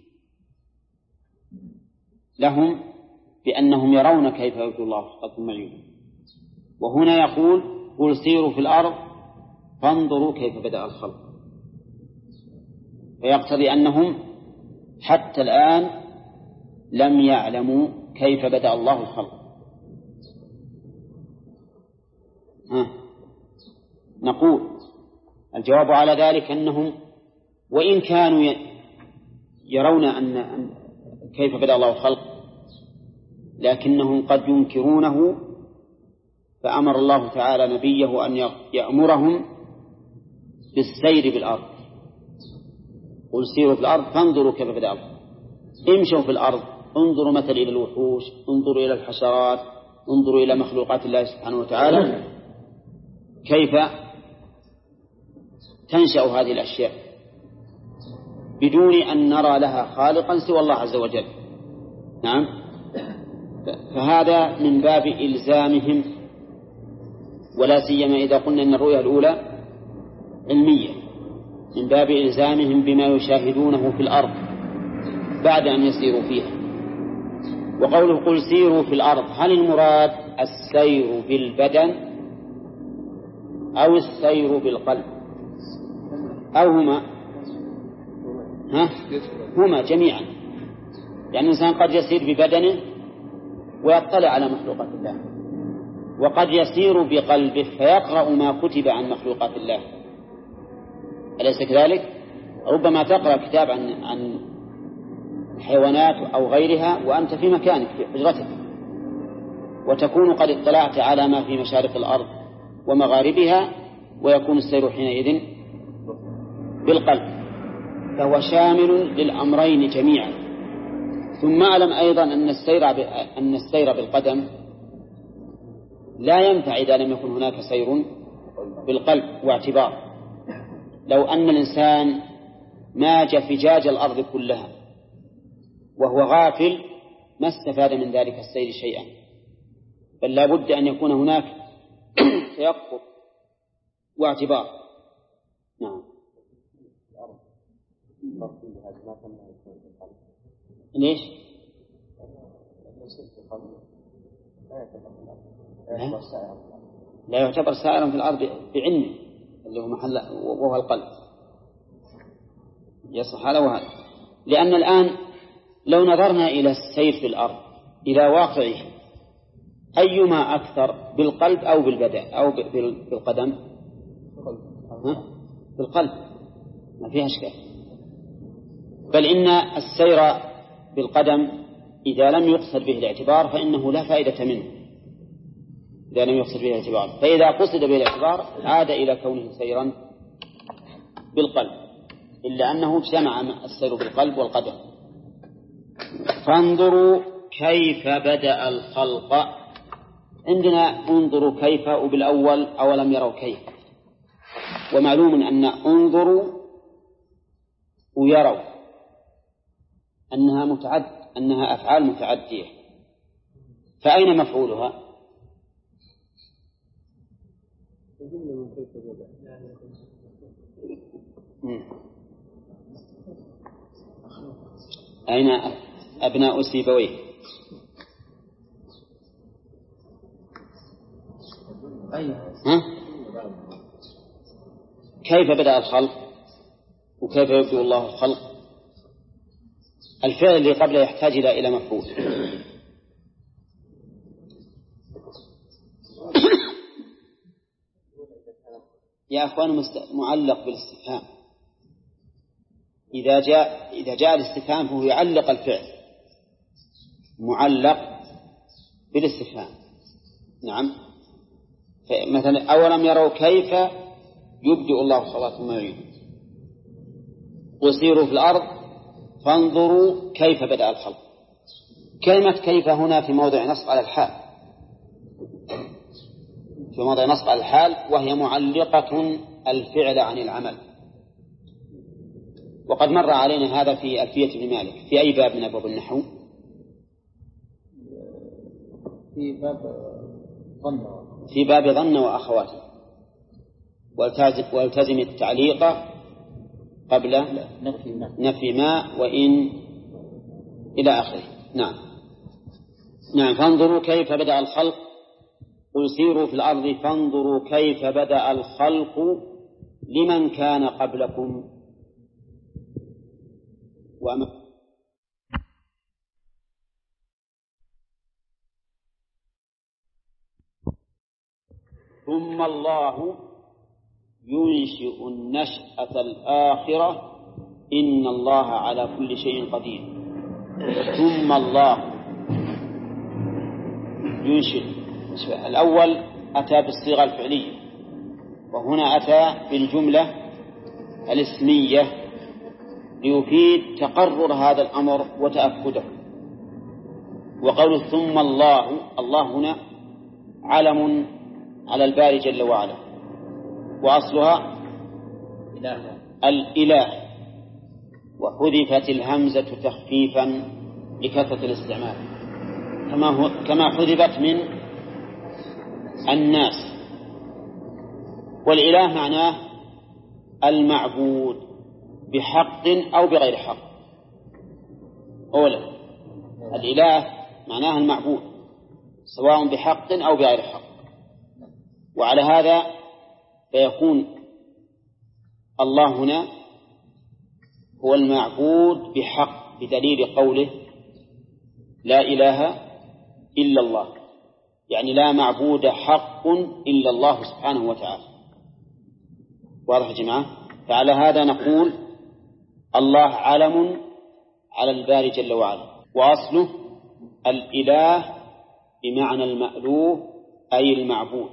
لهم بأنهم يرون كيف يبدو الله خلق المعين، وهنا يقول قل سيروا في الأرض فانظروا كيف بدأ الخلق، فيقتضي أنهم حتى الآن لم يعلموا كيف بدأ الله الخلق. نقول الجواب على ذلك أنهم وإن كانوا يرون أن كيف بدأ الله الخلق لكنهم قد ينكرونه، فأمر الله تعالى نبيه أن يأمرهم بالسير بالأرض. قل سيروا في الأرض فانظروا كيف بدأ الخلق، امشوا في الأرض، انظروا مثل إلى الوحوش، انظروا إلى الحشرات، انظروا إلى مخلوقات الله سبحانه وتعالى كيف تنشأ هذه الأشياء بدون أن نرى لها خالقا سوى الله عز وجل. نعم، فهذا من باب إلزامهم، ولا سيما إذا قلنا أن الرؤية الأولى علمية، من باب إلزامهم بما يشاهدونه في الأرض بعد أن يسيروا فيها. وقوله قل سيروا في الأرض، هل المراد السير بالبدن أو السير بالقلب أو هما؟ هما جميعا، يعني الإنسان قد يسير ببدنه ويطلع على مخلوقات الله، وقد يسير بقلبه فيقرأ ما كتب عن مخلوقات الله، أليس كذلك؟ ربما تقرأ كتاب عن حيوانات أو غيرها وأنت في مكانك في حجرتك، وتكون قد اطلعت على ما في مشارق الأرض ومغاربها، ويكون السير حينئذ بالقلب، فهو شامل للأمرين جميعا. ثم أعلم أيضا أن السير بالقدم لا ينفع إذا لم يكن هناك سير بالقلب واعتبار. لو أن الإنسان ماج فجاج الأرض كلها وهو غافل ما استفاد من ذلك السير شيئا، بل لا بد أن يكون هناك تيقظ واعتبار. نعم. ليش؟ لا يعتبر سائرا في الأرض بعلمه اللي هو محل وهو القلب، يصح هذا وهذا. لأن الآن لو نظرنا إلى السير في الأرض إلى واقعه أيما أكثر، بالقلب أو بالبدن أو بالقدم؟ بالقلب، ما فيها إشكال. بل إن السير بالقدم إذا لم يقصد به الاعتبار فإنه لا فائدة منه، إذا لم يقصد به الاعتبار. فإذا قصد به الاعتبار عاد إلى كونه سيرا بالقلب، إلا أنه اجتمع السير بالقلب والقدم. فانظروا كيف بدأ الخلق، عندنا انظروا كيف وبالأول أولم يروا كيف، ومعلوم أن انظروا ويروا أنها أفعال متعدية، فأين مفعولها؟ أين أبناء سيبويه؟ كيف بدأ الخلق؟ وكيف يبدأ الله الخلق؟ الفعل اللي قبله يحتاج إلى مفعول. يا أخوان معلق بالاستفهام. إذا جاء الاستفهام فهو يعلق الفعل، معلق بالاستفهام. نعم. مثلا أولم يروا كيف يبدئ الله الخلق ثم يعيده، وسيروا في الأرض فانظروا كيف بدأ الخلق. كلمة كيف هنا في موضع نصب على الحال، في موضع نصب على الحال، وهي معلقة الفعل عن العمل. وقد مر علينا هذا في ألفية ابن مالك. في أي باب من أبواب النحو؟ في باب ظن وأخواته. والتزم التعليق قبل نفي ما وإن إلى آخره. نعم. فانظروا كيف بدأ الخلق، قل سيروا في الأرض فانظروا كيف بدأ الخلق لمن كان قبلكم ثم الله ينشئ النشأة الآخرة إن الله على كل شيء قدير. ثم الله ينشئ، الأول أتى بالصيغة الفعلية، وهنا أتى بالجملة الاسمية ليفيد تقرر هذا الأمر وتأكده. وقول ثم الله هنا علم على الباري جل وعلا، وأصلها الإله، وحذفت الهمزة تخفيفا لكثرة الاستعمال، كما حذفت من الناس. والإله معناه المعبود بحق أو بغير حق. أولا الإله معناه المعبود سواء بحق أو بغير حق، وعلى هذا فيكون الله هنا هو المعبود بحق بدليل قوله لا إله إلا الله، يعني لا معبود حق إلا الله سبحانه وتعالى. واضح يا جماعة؟ فعلى هذا نقول الله علم على الباري جل وعلا، وأصله الإله بمعنى المألوه أي المعبود،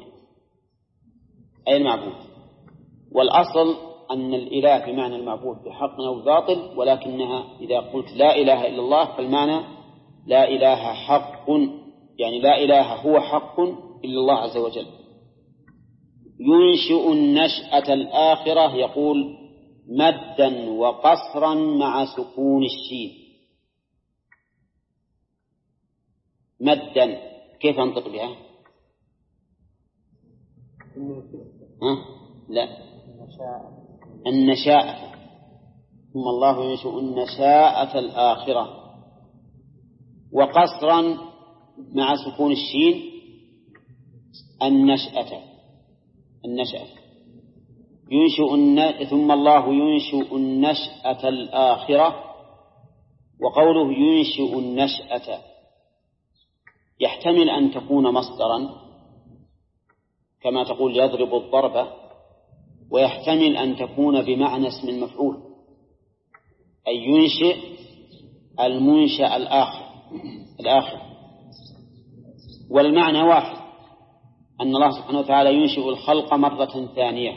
والأصل أن الإله بمعنى المعبود بحق أو باطل، ولكنها إذا قلت لا إله إلا الله فالمعنى لا إله حق، يعني لا إله هو حق إلا الله عز وجل. ينشئ النشأة الآخرة، يقول مدا وقصرا مع سكون الشين. مدا كيف أنطق بها؟ لا، النشاء. ثم الله ينشئ النشاءة الآخرة. وقصرا مع سكون الشين النشأة. ثم الله ينشئ النشأة الآخرة. وقوله ينشئ النشأة يحتمل أن تكون مصدرا كما تقول يضرب الضرب، ويحتمل أن تكون بمعنى اسم المفعول، أي ينشئ المنشأ الآخر. والمعنى واحد، أن الله سبحانه وتعالى ينشئ الخلق مرة ثانية.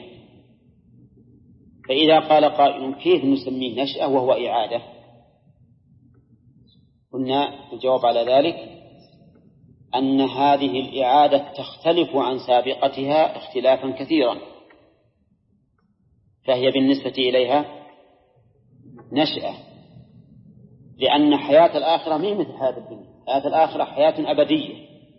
فإذا قال قائل كيف نسميه نشأة وهو إعادة؟ قلنا الجواب على ذلك أن هذه الإعادة تختلف عن سابقتها اختلافا كثيرا، فهي بالنسبة إليها نشأة، لأن حياة الآخرة ما مثل حياة الدنيا. حياة الآخرة حياة أبدية،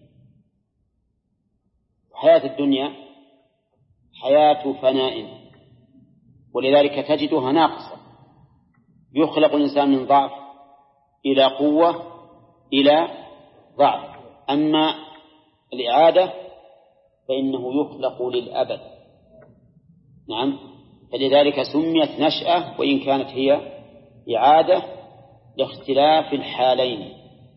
وحياة الدنيا حياة فناء، ولذلك تجدها ناقصة. يخلق الإنسان من ضعف إلى قوة إلى ضعف. أما الإعادة فإنه يخلق للأبد. نعم، فلذلك سميت نشأة وإن كانت هي إعادة لاختلاف الحالين.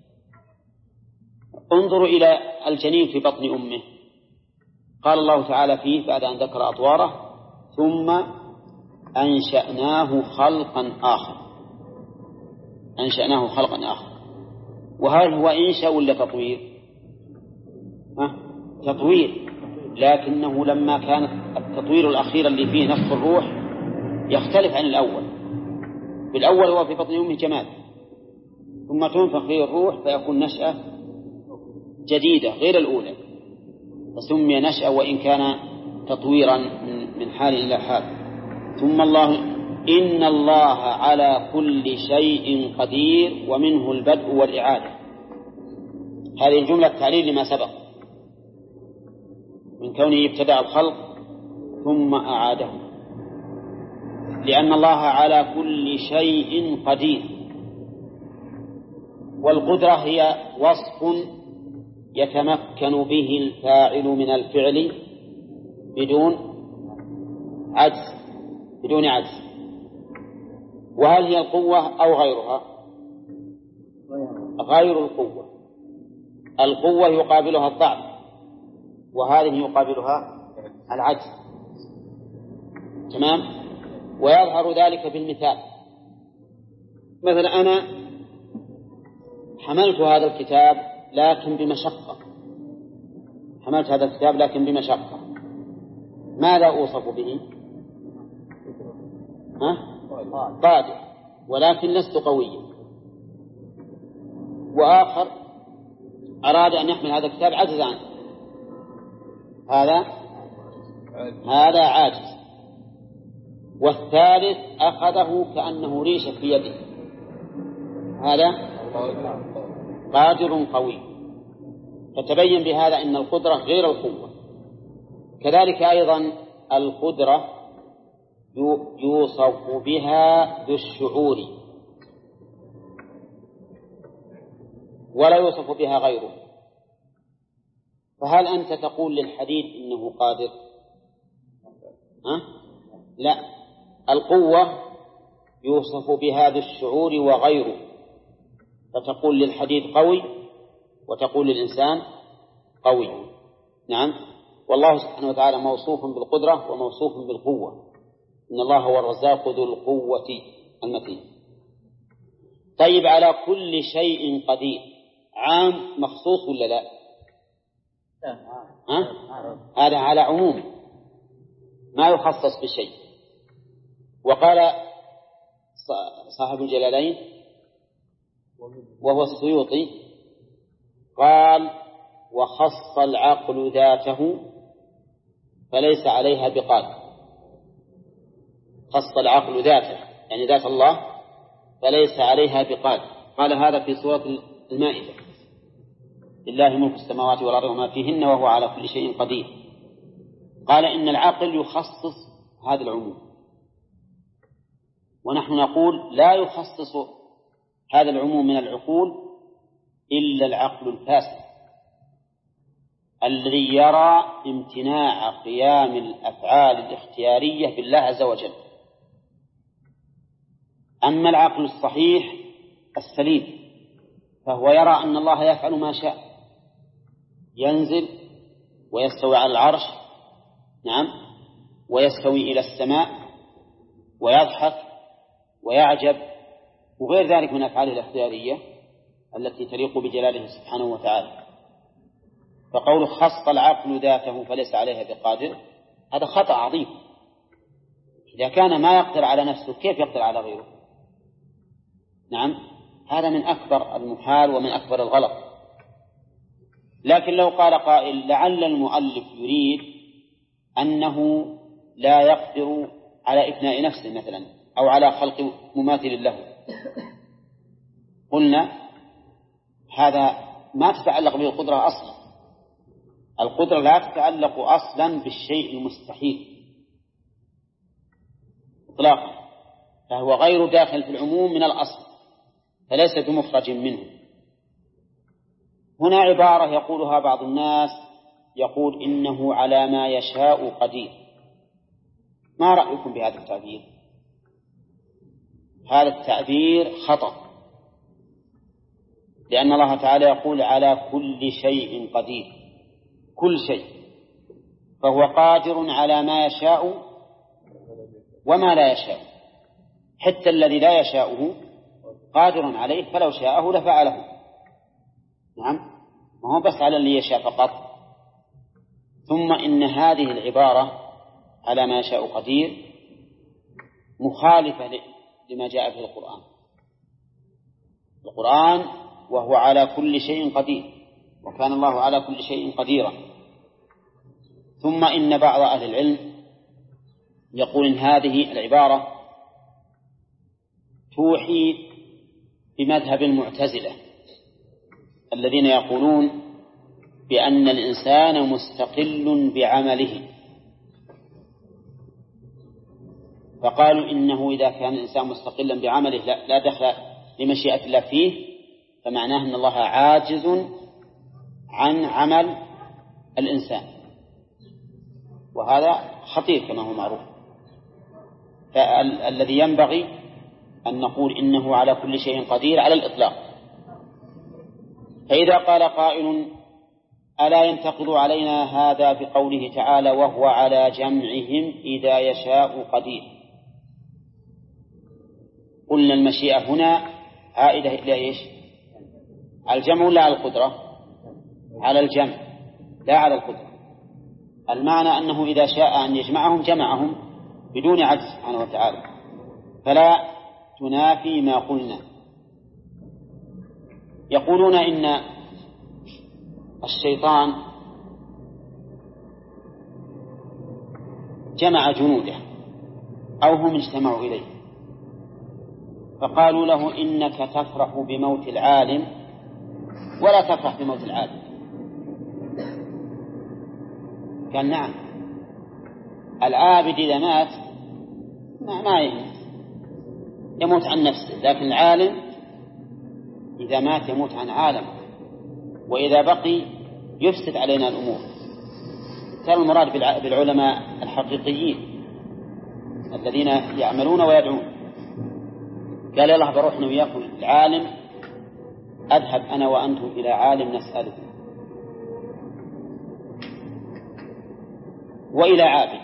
انظروا إلى الجنين في بطن أمه، قال الله تعالى فيه بعد أن ذكر أطواره: ثم أنشأناه خلقا آخر. أنشأناه خلقا آخر، وهل هو إنشاء ولا تطوير؟ تطوير، لكنه لما كان التطوير الأخير اللي فيه نفخ الروح يختلف عن الأول. بالأول هو في بطن أمه جماد، ثم تنفخ فيه الروح فيكون نشأة جديدة غير الأولى، فسمي نشأة وإن كان تطويرا من حال إلى حال. ثم الله إن الله على كل شيء قدير ومنه البدء والإعادة. هذه الجملة تعليل لما سبق من كونه ابتدأ الخلق ثم أعاده، لأن الله على كل شيء قدير. والقدرة هي وصف يتمكن به الفاعل من الفعل بدون عجز. وهل هي القوة أو غيرها؟ غير القوة. القوة يقابلها الضعف، وهذه يقابلها العجز. تمام. ويظهر ذلك بالمثال. مثلا أنا حملت هذا الكتاب لكن بمشقة. ماذا أوصف به؟ قادر، ولكن لست قويا. وآخر أراد أن يحمل هذا الكتاب عجز عنه، هذا عاجز. والثالث أخذه كأنه ريشة في يده، هذا قادر قوي. فتبين بهذا أن القدرة غير القوة. كذلك أيضا القدرة يوصف بها ذو الشعور ولا يوصف بها غيره. فهل أنت تقول للحديد إنه قادر؟ لا، القوة يوصف بها ذو الشعور وغيره، فتقول للحديد قوي وتقول للإنسان قوي. نعم. والله سبحانه وتعالى موصوف بالقدرة وموصوف بالقوة. إن الله هو الرزاق ذو القوة المتين. طيب، على كل شيء قدير عام مخصوص ولا لا؟ هذا على عموم ما يخصص بشيء. وقال صاحب الجلالين وهو السيوطي قال: وخص العقل ذاته فليس عليها بقادر. خص العقل ذاته يعني ذات الله فليس عليها بقادر. قال هذا في سورة المائدة: لله ملك السماوات والأرض وما فيهن وهو على كل شيء قدير. قال إن العقل يخصص هذا العموم، ونحن نقول لا يخصص هذا العموم من العقول إلا العقل الفاسد الذي يرى امتناع قيام الأفعال الاختيارية بالله عز وجل. أما العقل الصحيح السليم فهو يرى أن الله يفعل ما شاء، ينزل ويستوي على العرش، نعم، ويستوي إلى السماء ويضحك ويعجب وغير ذلك من أفعاله الاختيارية التي تليق بجلاله سبحانه وتعالى. فقول خص العقل ذاته فليس عليها بقادر هذا خطأ عظيم. إذا كان ما يقدر على نفسه كيف يقدر على غيره؟ نعم، هذا من أكبر المحال ومن أكبر الغلط. لكن لو قال قائل لعل المؤلف يريد أنه لا يقدر على إفناء نفسه مثلا أو على خلق مماثل له، قلنا هذا ما تتعلق به القدرة أصلا. القدرة لا تتعلق أصلا بالشيء المستحيل إطلاقا، فهو غير داخل في العموم من الأصل، فليس بمخرج منه. هنا عبارة يقولها بعض الناس، يقول إنه على ما يشاء قدير. ما رأيكم بهذا التعبير؟ هذا التعبير خطأ، لأن الله تعالى يقول على كل شيء قدير، كل شيء، فهو قادر على ما يشاء وما لا يشاء، حتى الذي لا يشاءه قادر عليه، فلو شاءه لفعله. نعم، ما هو بس على اللي يشاء فقط. ثم إن هذه العبارة على ما يشاء قدير مخالفة لما جاء في القرآن وهو على كل شيء قدير، وكان الله على كل شيء قديرا. ثم إن بعض أهل العلم يقول إن هذه العبارة توحي بمذهب المعتزلة الذين يقولون بأن الإنسان مستقل بعمله، فقالوا إنه إذا كان الإنسان مستقلا بعمله لا دخل لمشيئة الله فيه، فمعناه أن الله عاجز عن عمل الإنسان، وهذا خطير كما هو معروف. فالذي ينبغي أن نقول إنه على كل شيء قدير على الإطلاق. فإذا قال قائل ألا ينتقد علينا هذا بقوله تعالى وهو على جمعهم إذا يشاء قدير، قلنا المشيئة هنا عائدة إلى إيش؟ على الجمع ولا على القدرة؟ على الجمع لا على القدرة. المعنى أنه إذا شاء أن يجمعهم جمعهم بدون عجز سبحانه وتعالى، فلا تنافي ما قلنا. يقولون إن الشيطان جمع جنوده أو هم اجتمعوا إليه، فقالوا له إنك تفرح بموت العالم ولا تفرح بموت العالم. قال نعم، العابد إذا مات ما يموت عن نفسه، لكن العالم إذا مات يموت عن عالم، وإذا بقي يفسد علينا الأمور. كان المراد بالعلماء الحقيقيين الذين يعملون ويدعون. قال الله بروحنا وياكم العالم، أذهب أنا وأنتم إلى عالم نسأله، وإلى عابد.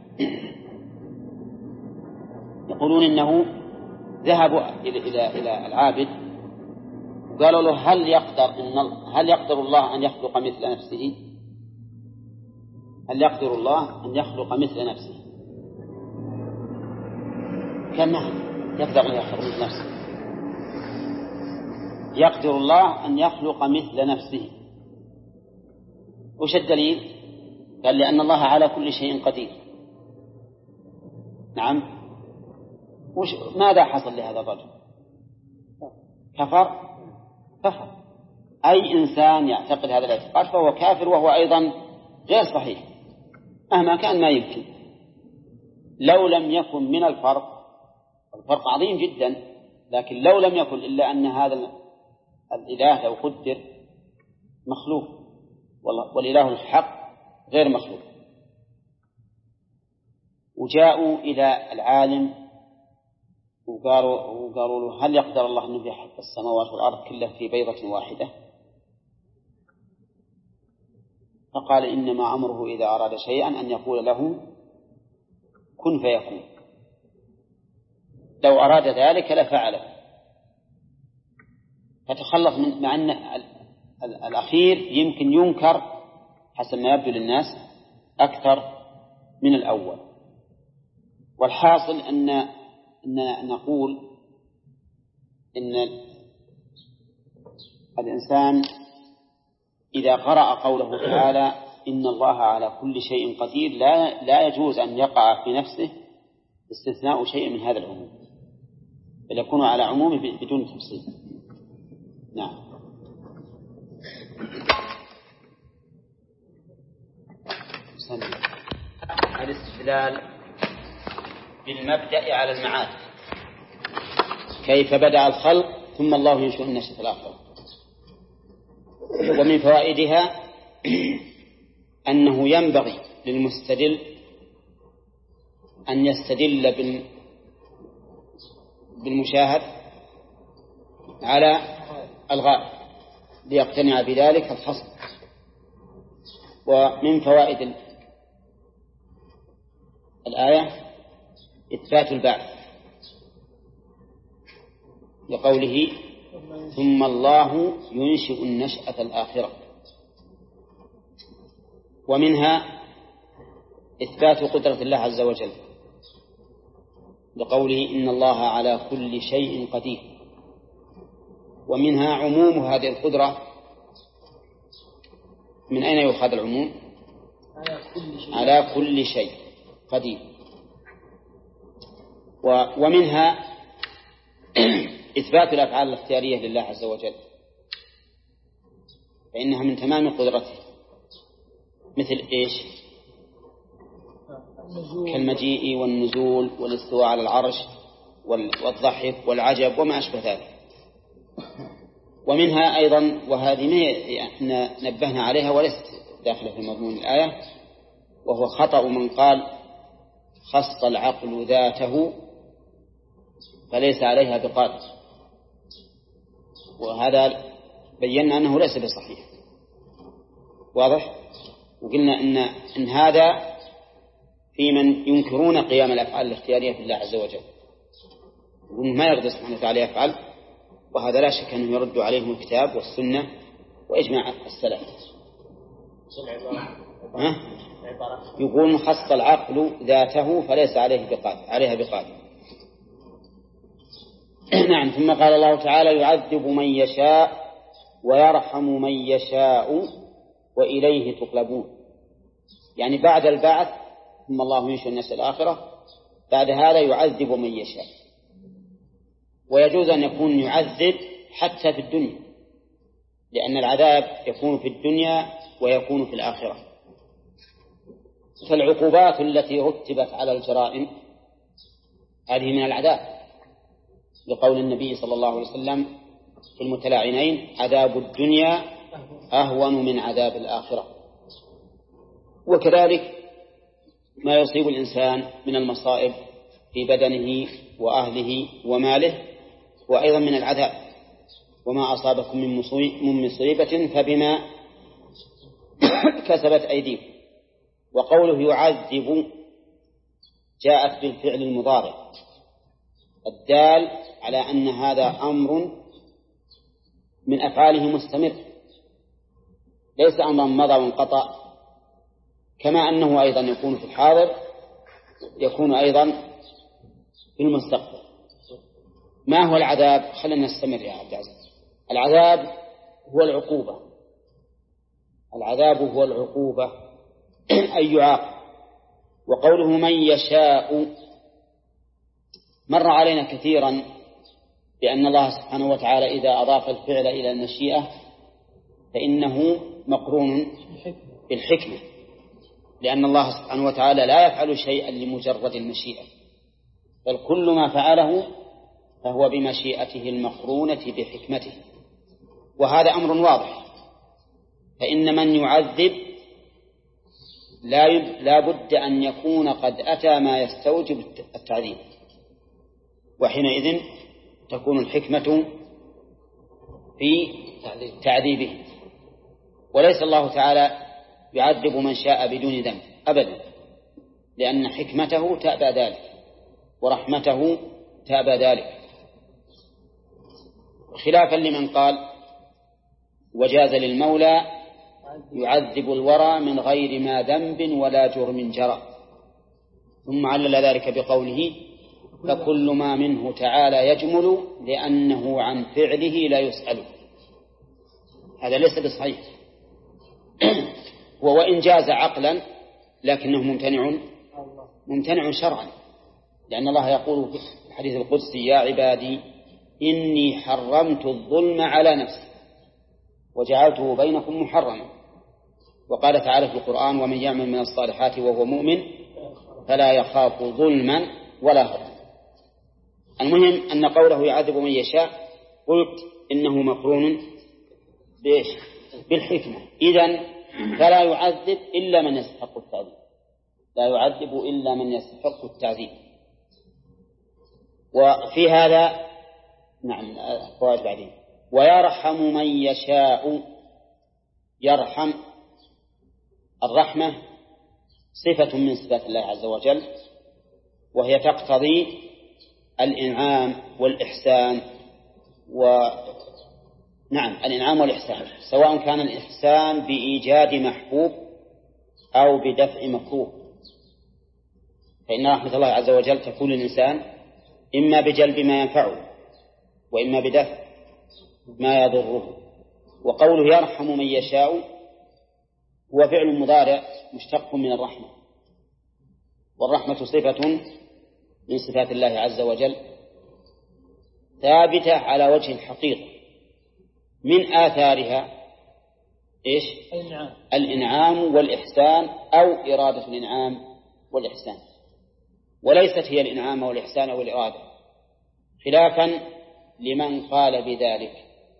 يقولون إنه ذهبوا إلى العابد وقالوا له هل يقدر الله أن يخلق مثل نفسه؟ هل يقدر الله أن يخلق مثل نفسه؟ كان نعم، يقدر أن يخلق مثل نفسه، يقدر الله أن يخلق مثل نفسه. وش الدليل؟ قال لأن الله على كل شيء قدير. نعم، ماذا حصل لهذا الرجل؟ كفر. أي إنسان يعتقد هذا الاعتقاد فهو كافر، وهو أيضا غير صحيح مهما كان. ما يمكن لو لم يكن من الفرق عظيم جدا، لكن لو لم يكن إلا أن هذا الإله لو قدر مخلوق، والإله الحق غير مخلوق. وجاءوا إلى العالم وقالوا له هل يقدر الله أن يحيي السماوات والأرض كلها في بيضة واحدة؟ فقال إنما أمره إذا أراد شيئا أن يقول له كن فيكون، لو أراد ذلك لفعله. فتخلص مع أن الأخير يمكن ينكر حسب ما يبدو للناس أكثر من الأول. والحاصل أن نقول إن الإنسان إذا قرأ قوله تعالى إن الله على كل شيء قدير لا يجوز أن يقع في نفسه استثناء شيء من هذا العموم، بل يكون على عمومه بدون تفصيل. نعم. الاستدلال بالمبدأ على المعاد، كيف بدأ الخلق ثم الله ينشئ النشأة الآخرة. ومن فوائدها أنه ينبغي للمستدل أن يستدل بالمشاهد على الغائب ليقتنع بذلك الخصم. ومن فوائد الآية إثبات البعث لقوله ثم الله ينشئ النشأة الآخرة. ومنها إثبات قدرة الله عز وجل لقوله إن الله على كل شيء قدير. ومنها عموم هذه القدرة. من أين يؤخذ العموم؟ على كل شيء قدير. ومنها إثبات الأفعال الاختيارية لله عز وجل فإنها من تمام قدرته، مثل إيش؟ كالمجيء والنزول والاستواء على العرش والضحك والعجب وما أشبه ذلك. ومنها أيضا، وهذه نبهنا عليها وليست داخلة في مضمون الآية، وهو خطأ من قال خص العقل ذاته فليس عليها بقادر، وهذا بينا أنه ليس بصحيح. واضح؟ وقلنا إن هذا في من ينكرون قيام الأفعال الاختيارية في الله عز وجل، وما يقدر سبحانه وتعالى يفعل، وهذا لا شك أنه يرد عليهم الكتاب والسنة وإجماع السلف. يقول خص العقل ذاته فليس عليها بقادر. نعم. ثم قال الله تعالى يعذب من يشاء ويرحم من يشاء وإليه تقلبون. يعني بعد البعث ثم الله ينشئ النشأة الآخرة، بعد هذا يعذب من يشاء. ويجوز أن يكون يعذب حتى في الدنيا، لأن العذاب يكون في الدنيا ويكون في الآخرة. فالعقوبات التي رتبت على الجرائم هذه من العذاب، لقول النبي صلى الله عليه وسلم في المتلاعنين عذاب الدنيا أهون من عذاب الآخرة. وكذلك ما يصيب الإنسان من المصائب في بدنه وأهله وماله وأيضا من العذاب. وما أصابكم من مصيبة فبما كسبت أيديكم. وقوله يعذب جاءت بالفعل المضارع الدال على أن هذا أمر من أفعاله مستمر، ليس أمرا مضى وانقطع، كما أنه أيضا يكون في الحاضر يكون أيضا في المستقبل. ما هو العذاب؟ خلينا نستمر يا عبد العزيز. العذاب هو العقوبة. العذاب هو العقوبة أي يعاقب. وقوله من يشاء مر علينا كثيرا بأن الله سبحانه وتعالى إذا أضاف الفعل إلى المشيئة فإنه مقرون بالحكمة، لأن الله سبحانه وتعالى لا يفعل شيئا لمجرد المشيئة، بل كل ما فعله فهو بمشيئته المقرونة بحكمته. وهذا أمر واضح. فإن من يعذب لا بد أن يكون قد أتى ما يستوجب التعذيب، وحينئذ تكون الحكمة في تعذيبه. وليس الله تعالى يعذب من شاء بدون ذنب أبدا، لأن حكمته تأبى ذلك ورحمته تأبى ذلك، خلافا لمن قال وجاز للمولى يعذب الورى من غير ما ذنب ولا جرم جرى، ثم علل ذلك بقوله فكل ما منه تعالى يجمل لأنه عن فعله لا يسأل. هذا ليس بصحيح. وإن جاز عقلا لكنه ممتنع شرعا، لأن الله يقول في الحديث القدسي يا عبادي إني حرمت الظلم على نفسي وجعلته بينكم محرما. وقال تعالى في القرآن ومن يعمل من الصالحات وهو مؤمن فلا يخاف ظلما ولا هضما. المهم أن قوله يعذب من يشاء قلت إنه مقرون بالحكمة، إذن فلا يعذب إلا من يستحق التعذيب. لا يعذب إلا من يستحق التعذيب. وفي هذا نعم فوائد بعدين. ويرحم من يشاء. يرحم الرحمة صفة من صفات الله عز وجل، وهي تقتضي الإنعام والإحسان الإنعام والإحسان، سواء كان الإحسان بإيجاد محبوب أو بدفع مكروه. فإن رحمة الله عز وجل تكون للإنسان إما بجلب ما ينفعه وإما بدفع ما يضره. وقوله يرحم من يشاء هو فعل مضارع مشتق من الرحمة، والرحمة صفة من صفات الله عز وجل ثابتة على وجه الحقيقة، من آثارها إيش؟ الإنعام والإحسان أو إرادة الإنعام والإحسان، وليست هي الإنعام والإحسان أو الإرادة، خلافا لمن قال بذلك.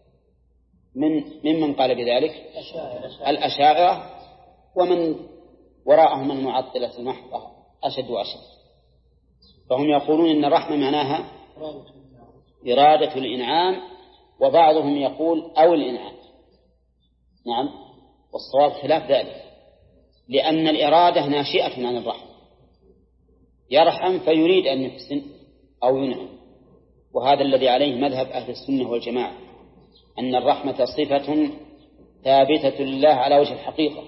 ممن قال بذلك الأشاعرة، ومن وراءهم من معطلة المحضة أشد وأشد. فهم يقولون إن الرحمة معناها إرادة الإنعام، وبعضهم يقول أو الإنعام. نعم، والصواب خلاف ذلك، لأن الإرادة ناشئة عن الرحمة. يرحم فيريد أن يحسن أو ينعم، وهذا الذي عليه مذهب أهل السنة والجماعة، أن الرحمة صفة ثابتة لله على وجه الحقيقة.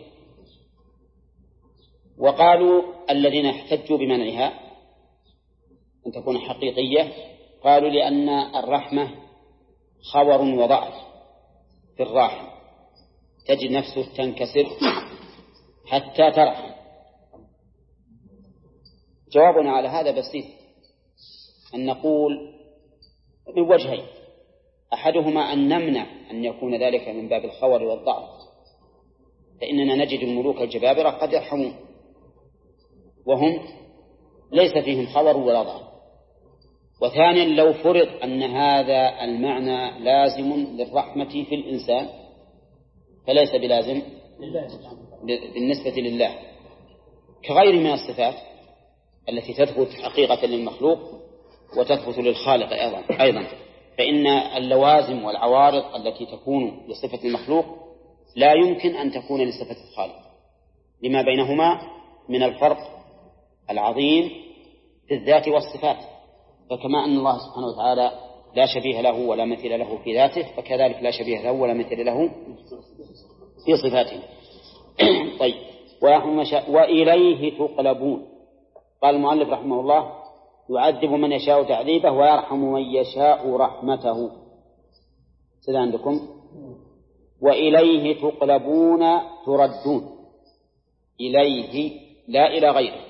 وقالوا الذين احتجوا بمنعها أن تكون حقيقية، قالوا لأن الرحمة خبر وضعف في الراحم، تجد نفسه تنكسر حتى ترحم. جوابنا على هذا بسيط، أن نقول من وجهين: أحدهما أن نمنع أن يكون ذلك من باب الخور والضعف، فإننا نجد الملوك الجبابرة قد يرحمون وهم ليس فيهم خور ولا ضعف. وثانيا لو فرض أن هذا المعنى لازم للرحمة في الإنسان فليس بلازم بالنسبة لله، كغير من الصفات التي تثبت حقيقة للمخلوق وتثبت للخالق أيضا. فإن اللوازم والعوارض التي تكون لصفة المخلوق لا يمكن أن تكون لصفة الخالق، لما بينهما من الفرق العظيم في الذات والصفات. فكما أن الله سبحانه وتعالى لا شبيه له ولا مثل له في ذاته، فكذلك لا شبيه له ولا مثل له في صفاته. طيب، وإليه تقلبون. قال المؤلف رحمه الله: يعذب من يشاء تعذيبه ويرحم من يشاء رحمته. سيدا عندكم: وإليه تقلبون تردون. إليه لا إلى غيره،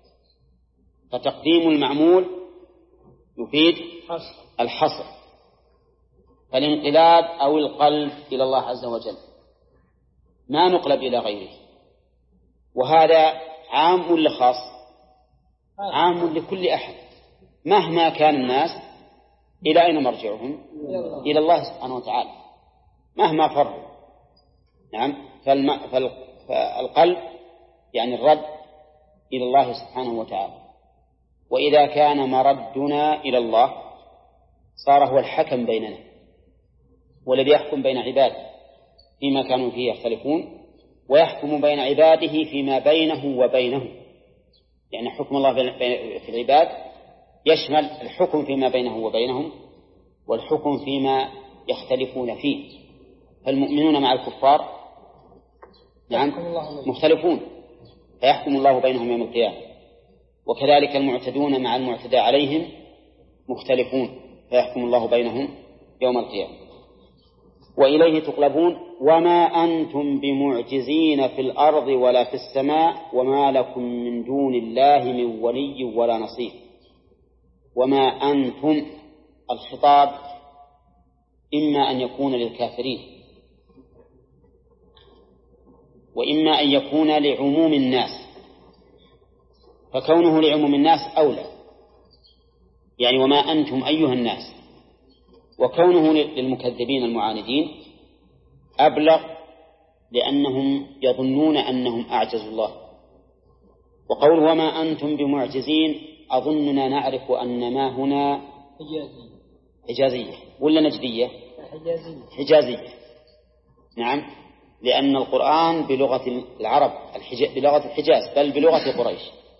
فتقديم المعمول يفيد الحصر، فالانقلاب أو القلب إلى الله عز وجل، ما نقلب إلى غيره. وهذا عام ولا خاص؟ عام لكل أحد مهما كان الناس. إلى أين مرجعهم؟ إلى الله سبحانه وتعالى مهما فروا. نعم، فالقلب يعني الرد إلى الله سبحانه وتعالى. وإذا كان مردنا إلى الله صار هو الحكم بيننا والذي يحكم بين عباده فيما كانوا فيه يختلفون، ويحكم بين عباده فيما بينه وبينهم. يعني حكم الله في العباد يشمل الحكم فيما بينه وبينهم والحكم فيما يختلفون فيه. فالمؤمنون مع الكفار نعم مختلفون، فيحكم الله بينهم يوم القيامة. وكذلك المعتدون مع المعتدى عليهم مختلفون، فيحكم الله بينهم يوم القيامة. وإليه تقلبون وما أنتم بمعجزين في الأرض ولا في السماء وما لكم من دون الله من ولي ولا نصير. وما أنتم، الخطاب إما أن يكون للكافرين وإما أن يكون لعموم الناس، فكونه لعموم الناس أولى، يعني وما أنتم أيها الناس، وكونه للمكذبين المعاندين أبلغ، لأنهم يظنون أنهم أعجزوا الله وقول وما أنتم بمعجزين أظننا نعرف أن ما هنا حجازية ولا نجدية؟ حجازية. نعم، لأن القرآن بلغة العرب بلغة الحجاز بل بلغة قريش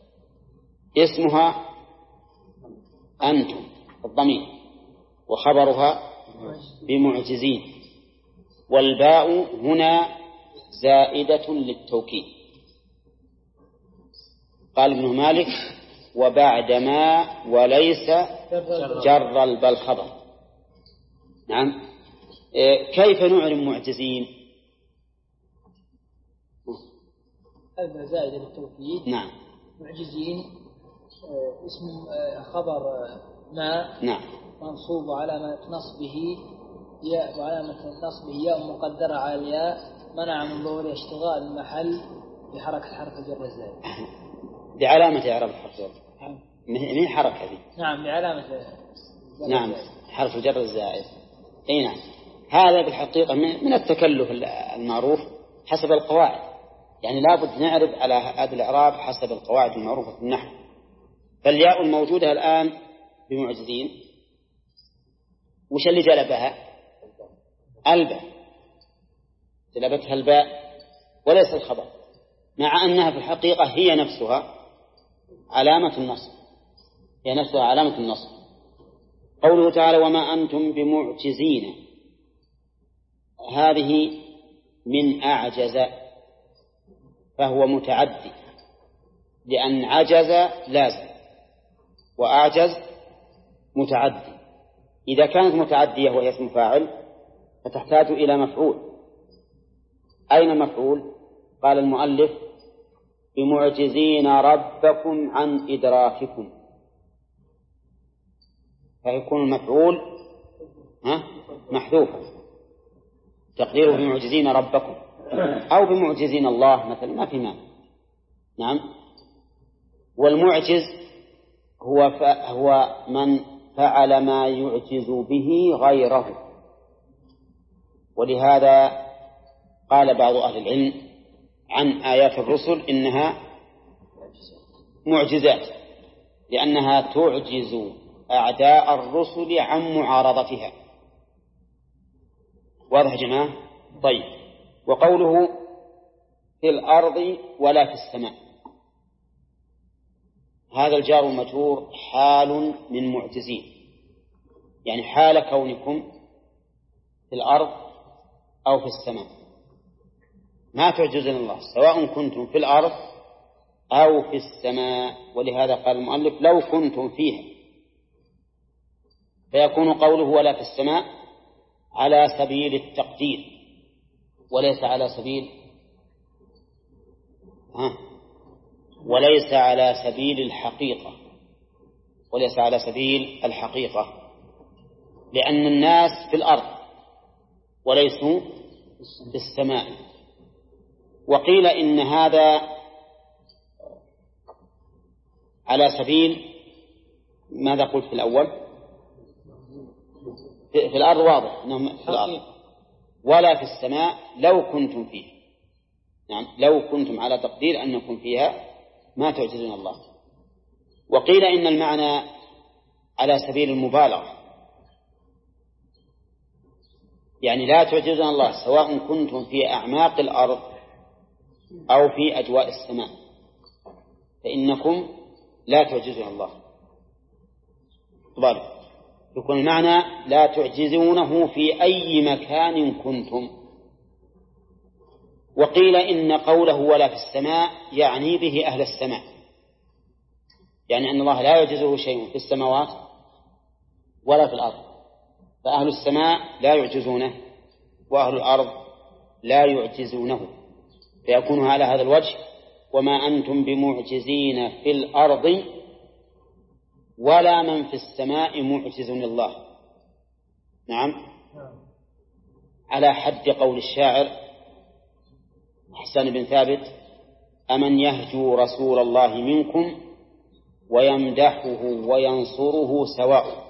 اسمها أنتم الضمير وخبرها بمعجزين، والباء هنا زائدة للتوكيد. قال ابن مالك وبعدما وليس جر البل خبر. نعم. كيف نعلم معجزين؟ زائدة للتوكيد. نعم. معجزين اسم خبر ما. نعم. منصوب علامة نصبه ياء، وعلامة نصبه ياء مقدرة على الياء منع من ظهور اشتغال المحل بحركة حرف الجر الزائد. بعلامة إعراب الحرف الجر. من حركة دي؟ نعم بعلامة. نعم حرف الجر الزائد. أي نعم. هذا بالحقيقة من التكلف المعروف حسب القواعد، يعني لابد نعرف على هذا الإعراب حسب القواعد المعروفة في النحو. فالياء الموجودة الآن بمعجزين وش اللي جلبها؟ الباء، جلبتها الباء وليس الخبر، مع أنها في الحقيقة هي نفسها علامة النصب، هي نفسها علامة النصب. قوله تعالى وما أنتم بمعجزين، هذه من أعجز، فهو متعدي، لأن عجز لازم وأعجز متعدي. إذا كانت متعدية وهي اسم فاعل فتحتاج إلى مفعول. أين مفعول؟ قال المؤلف بمعجزين ربكم عن إدراككم، فيكون المفعول محذوفا، تقديره بمعجزين ربكم أو بمعجزين الله مثلا، ما في مانع. نعم. والمعجز هو من فعل ما يعجز به غيره، ولهذا قال بعض أهل العلم عن آيات الرسل إنها معجزات، لأنها تعجز أعداء الرسل عن معارضتها. واضح يا جماعة؟ طيب. وقوله في الأرض ولا في السماء، هذا الجار المجرور حال من معجزين، يعني حال كونكم في الأرض أو في السماء ما تعجزون الله، سواء كنتم في الأرض أو في السماء. ولهذا قال المؤلف لو كنتم فيها، فيكون قوله ولا في السماء على سبيل التقدير وليس على سبيل وليس على سبيل الحقيقة، وليس على سبيل الحقيقة، لأن الناس في الأرض وليسوا في السماء. وقيل إن هذا على سبيل ماذا قلت في الأول؟ في الأرض واضح أنهم في الأرض، ولا في السماء لو كنتم فيه. نعم لو كنتم على تقدير أنكم فيها ما تعجزون الله. وقيل إن المعنى على سبيل المبالغة، يعني لا تعجزون الله سواء كنتم في أعماق الأرض أو في أجواء السماء، فإنكم لا تعجزون الله. طبعا يكون المعنى لا تعجزونه في أي مكان كنتم. وقيل إن قوله ولا في السماء يعني به أهل السماء، يعني أن الله لا يعجزه شيء في السماوات ولا في الأرض، فأهل السماء لا يعجزونه وأهل الأرض لا يعجزونه، فيكون على هذا الوجه وما أنتم بمعجزين في الأرض ولا من في السماء معجز الله. نعم على حد قول الشاعر حسان بن ثابت أمن يهجو رسول الله منكم ويمدحه وينصره سواء.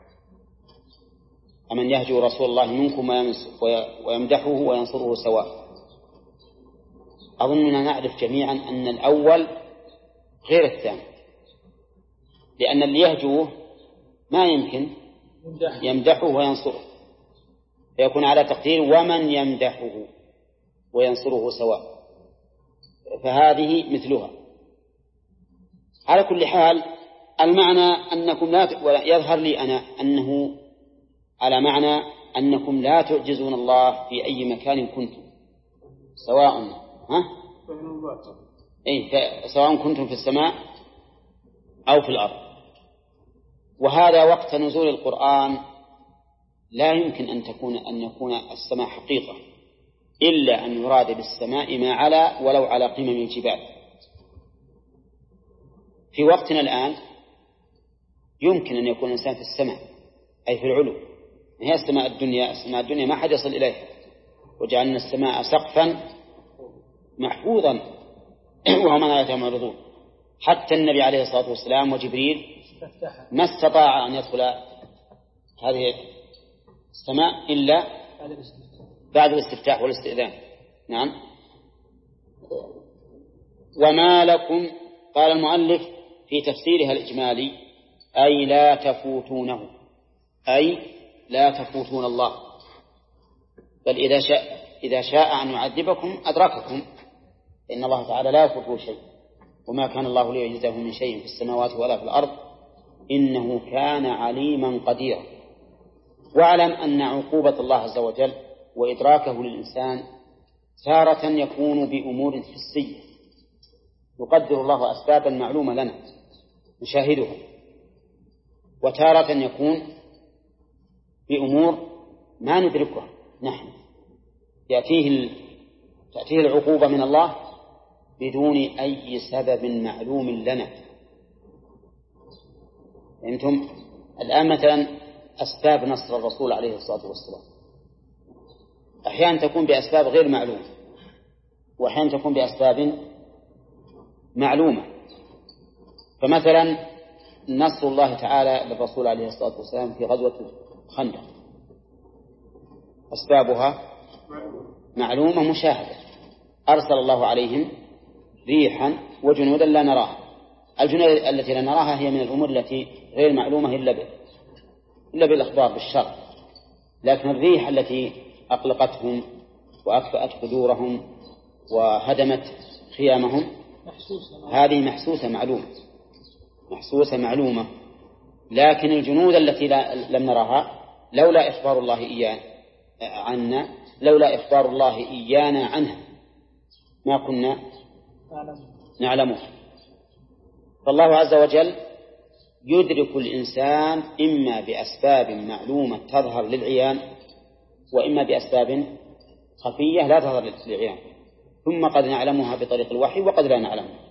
أمن يهجو رسول الله منكم ويمدحه وينصره سواء. أظننا نعرف جميعا أن الأول غير الثاني، لأن اللي يهجوه ما يمكن يمدحه وينصره، فيكون على تقدير ومن يمدحه وينصره سواء، فهذه مثلها. على كل حال المعنى أنكم لا يظهر لي أنا أنه على معنى أنكم لا تعجزون الله في أي مكان كنتم، سواء سواء كنتم في السماء أو في الأرض. وهذا وقت نزول القرآن لا يمكن أن يكون السماء حقيقة إلا أن يراد بالسماء ما علا ولو على قمم الجبال. في وقتنا الآن يمكن أن يكون الإنسان في السماء أي في العلو، هي السماء الدنيا ما حد يصل إليها، وجعلنا السماء سقفا محفوظا وهم عن آياتها معرضون. حتى النبي عليه الصلاة والسلام وجبريل ما استطاع أن يدخل هذه السماء إلا بعد الاستفتاح والاستئذان. نعم. وما لكم، قال المؤلف في تفسيرها الإجمالي أي لا تفوتونه، أي لا تفوتون الله، بل إذا شاء أن يعذبكم أدرككم، إن الله تعالى لا يفوته شيء، وما كان الله ليعجزه من شيء في السماوات ولا في الأرض إنه كان عليما قديرا. واعلم أن عقوبة الله عز وجل وإدراكه للإنسان تارة يكون بأمور حسية يقدر الله أسبابا معلومة لنا نشاهدها، وتارة يكون بأمور ما ندركها نحن، تأتيه العقوبة من الله بدون أي سبب معلوم لنا. أنتم الآن مثلا أسباب نصر الرسول عليه الصلاة والسلام أحيانا تكون بأسباب غير معلومة، وأحيانا تكون بأسباب معلومة. فمثلا نصر الله تعالى للرسول عليه الصلاة والسلام في غزوة خندق أسبابها معلومة مشاهدة، أرسل الله عليهم ريحا وجنودا لا نراها. الجنود التي لا نراها هي من الأمور التي غير معلومة إلا بالأخبار بالشر، لكن الريح التي أقلقتهم وأكفأت قدورهم وهدمت خيامهم هذه محسوسة معلومة. لكن الجنود التي لم نراها لولا إخبار الله إيانا عنها ما كنا نعلمها. فالله عز وجل يدرك الإنسان إما بأسباب معلومة تظهر للعيان، وإما بأسباب خفية لا تظهر للعيان، ثم قد نعلمها بطريق الوحي وقد لا نعلمها.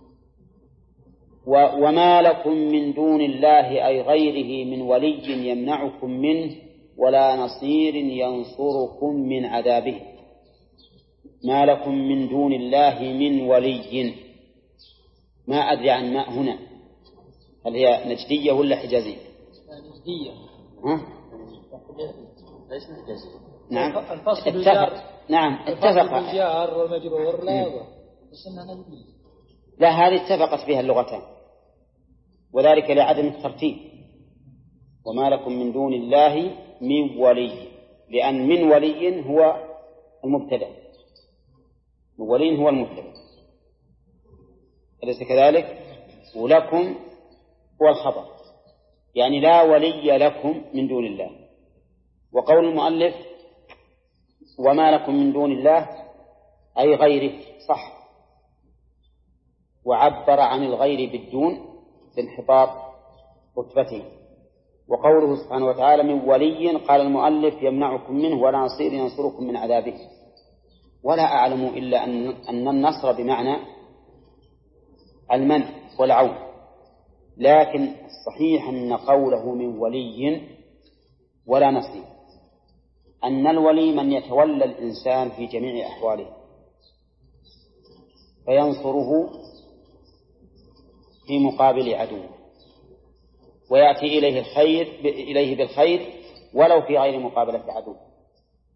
وما لكم من دون الله أي غيره من ولي يمنعكم منه ولا نصير ينصركم من عذابه. ما لكم من دون الله من ولي، ما أدري عن ماء هنا هل هي نجدية ولا حجازية؟ نجدية. ليس حجازية. نعم. اتفق الجار والمجرور لا يضر، بس إنها نجدية. لا، هذه اتفقت فيها اللغتان، وذلك لعدم الترتيب. وما لكم من دون الله من ولي، لأن من ولي هو المبتدأ، ولي هو المبتدأ، أليس كذلك؟ ولكم هو الخبر، يعني لا ولي لكم من دون الله. وقول المؤلف وما لكم من دون الله أي غيره صح، وعبر عن الغير بالدون بانحطاط رتبته. وقوله سبحانه وتعالى من ولي قال المؤلف يمنعكم منه ولا نصير ينصركم من عذابه. ولا أعلم إلا أن النصر بمعنى المنع والعون، لكن الصحيح أن قوله من ولي ولا نصير، أن الولي من يتولى الإنسان في جميع أحواله فينصره في مقابل عدوه، ويأتي إليه بالخير ولو في غير مقابلة عدو.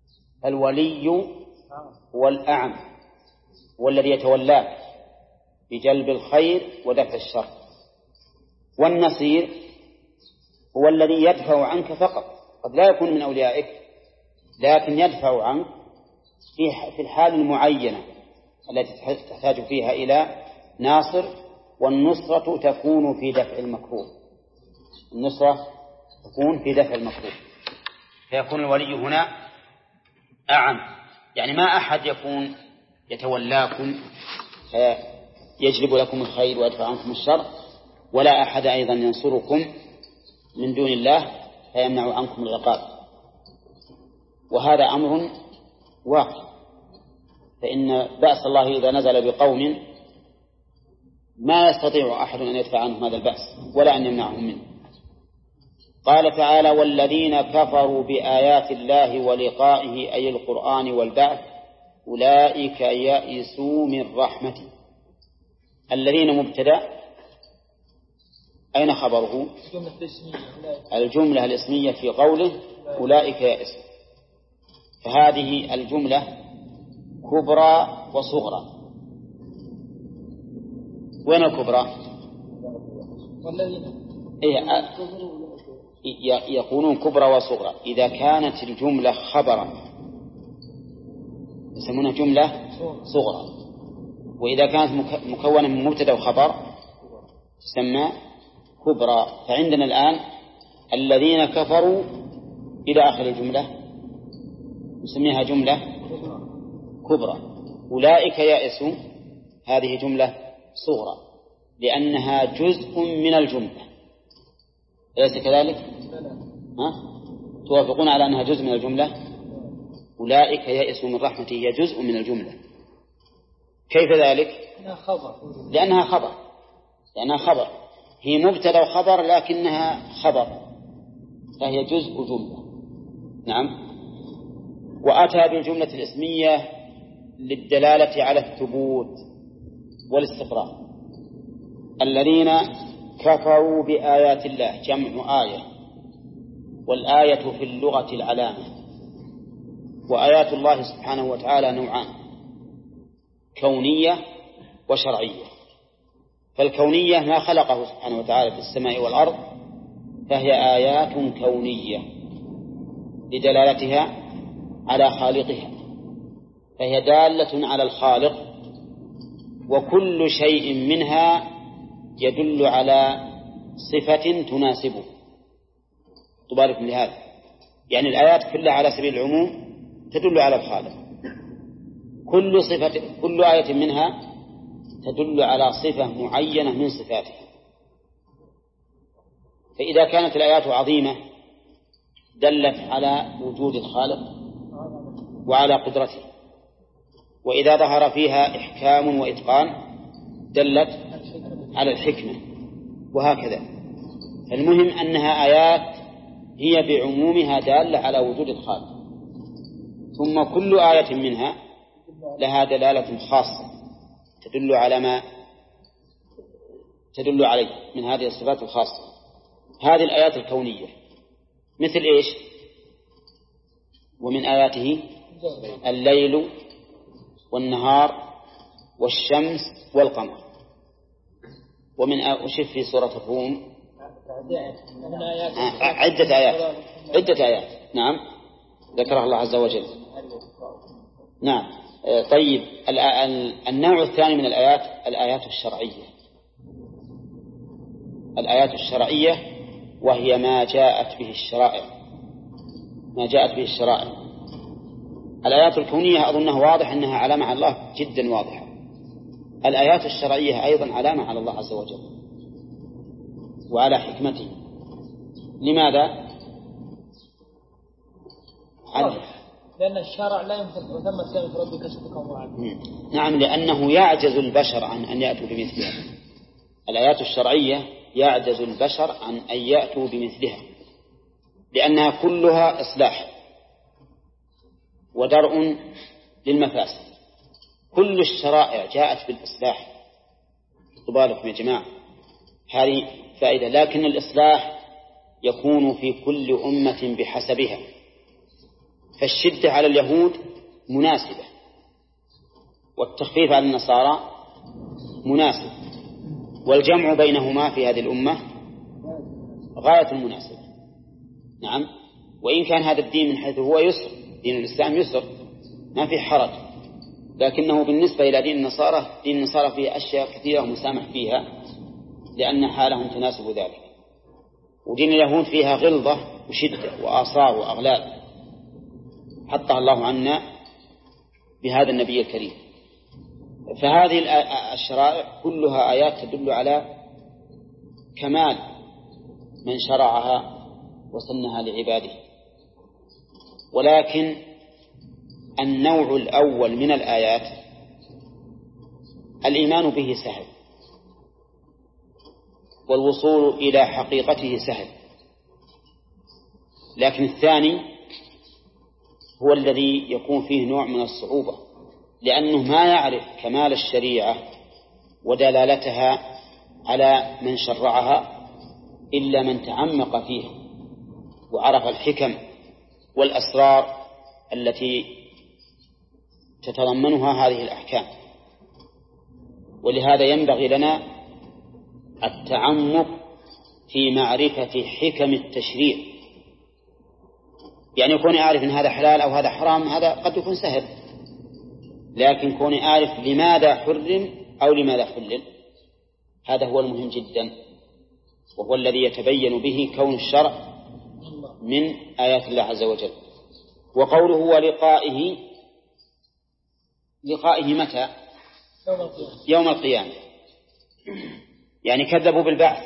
الولي هو الأعم والذي يتولاه بجلب الخير ودفع الشر. والنصير هو الذي يدفع عنك فقط، قد لا يكون من أوليائك لكن يدفع عنك في الحال المعينة التي تحتاج فيها إلى ناصر. والنصرة تكون في دفع المكروه، النصرة تكون في دفع المكروه، فيكون الولي هنا أعم، يعني ما أحد يكون يتولاكم يجلب لكم الخير ويدفع عنكم الشر، ولا أحد أيضا ينصركم من دون الله فيمنع عنكم العقاب. وهذا أمر واقع، فإن بأس الله إذا نزل بقوم ما يستطيع أحد أن يدفع عنهم هذا البأس ولا أن يمنعهم منه. قال تعالى: والذين كفروا بآيات الله ولقائه أي القرآن والبعث أولئك يئسوا من رحمته. الذين مبتدأ، أين خبره؟ الجملة الاسمية في قوله أولئك يئسوا، فهذه الجملة كبرى وصغرى. وين الكبرى؟ يكونون كبرى وصغرى إذا كانت الجملة خبرا يسمونها جملة صغرى، وإذا كانت مكونة من مبتدأ وخبر تسمى كبرى. فعندنا الآن الذين كفروا إلى آخر الجملة نسميها جملة كبرى. أولئك يئسوا هذه جملة صغرى لأنها جزء من الجملة، أليس كذلك؟ توافقون على أنها جزء من الجملة؟ أولئك يئسوا من رحمته هي جزء من الجملة. كيف ذلك؟ لأنها خبر، هي مبتدأ وخبر لكنها خبر، فهي جزء جملة. نعم. وأتى بالجملة الاسمية للدلالة على الثبوت والاستقرار. الذين كفروا بآيات الله جمع آية، والآية في اللغة العلامة. وآيات الله سبحانه وتعالى نوعان: كونية وشرعية. فالكونية ما خلقه سبحانه وتعالى في السماء والأرض، فهي آيات كونية لدلالتها على خالقها، فهي دالة على الخالق، وكل شيء منها يدل على صفة تناسبه. تبارك لهذا، يعني الآيات كلها على سبيل العموم تدل على الخالق، كل آية منها تدل على صفة معينة من صفاته. فإذا كانت الآيات عظيمة دلت على وجود الخالق وعلى قدرته، وإذا ظهر فيها إحكام وإتقان دلت على الحكمة، وهكذا. فالمهم أنها آيات هي بعمومها دالة على وجود الخالق، ثم كل آية منها لها دلالة خاصة تدل على ما تدل عليه من هذه الصفات الخاصة. هذه الآيات الكونية مثل إيش؟ ومن آياته الليل والنهار والشمس والقمر. ومن أشف في سورة الروم عدة آيات نعم ذكرها الله عز وجل. نعم. طيب، النوع الثاني من الآيات الشرعية. الآيات الشرعية وهي ما جاءت به الشرائع. الآيات الكونية أظنها واضح أنها علامة على الله جدا واضحة. الآيات الشرعية أيضا علامة على الله عز وجل وعلى حكمته. لماذا؟ لأن الشرع لا ينفذ وثمت كلمة ربك صدقا وعدلا. نعم، لأنه يعجز البشر عن أن يأتوا بمثلها. الآيات الشرعية يعجز البشر عن أن يأتوا بمثلها، لأنها كلها إصلاح ودرء للمفاسد. كل الشرائع جاءت بالإصلاح. تبارك يا جماعة، هذه فائدة. لكن الإصلاح يكون في كل أمة بحسبها، فالشدة على اليهود مناسبة، والتخفيف على النصارى مناسب، والجمع بينهما في هذه الأمة غاية المناسبة. نعم، وإن كان هذا الدين من حيث هو يسر، دين الإسلام يسر ما في حرج، لكنه بالنسبة إلى دين النصارى فيه أشياء كثيرة مسامح فيها لأن حالهم تناسب ذلك. ودين اليهود فيها غلظة وشدة وآصار وأغلال حطها الله عنا بهذا النبي الكريم. فهذه الشرائع كلها آيات تدل على كمال من شرعها وسنها لعباده. ولكن النوع الأول من الآيات الإيمان به سهل، والوصول إلى حقيقته سهل، لكن الثاني هو الذي يكون فيه نوع من الصعوبة، لأنه ما يعرف كمال الشريعة ودلالتها على من شرعها إلا من تعمق فيها وعرف الحكم والأسرار التي تتضمنها هذه الأحكام. ولهذا ينبغي لنا التعمق في معرفة حكم التشريع. يعني كوني أعرف أن هذا حلال أو هذا حرام هذا قد يكون سهل، لكن كوني أعرف لماذا حرم أو لماذا حلل هذا هو المهم جدا، وهو الذي يتبين به كون الشرع من آيات الله عز وجل. وقوله ولقائه، لقائه متى؟ يوم القيامة. يعني كذبوا بالبعث،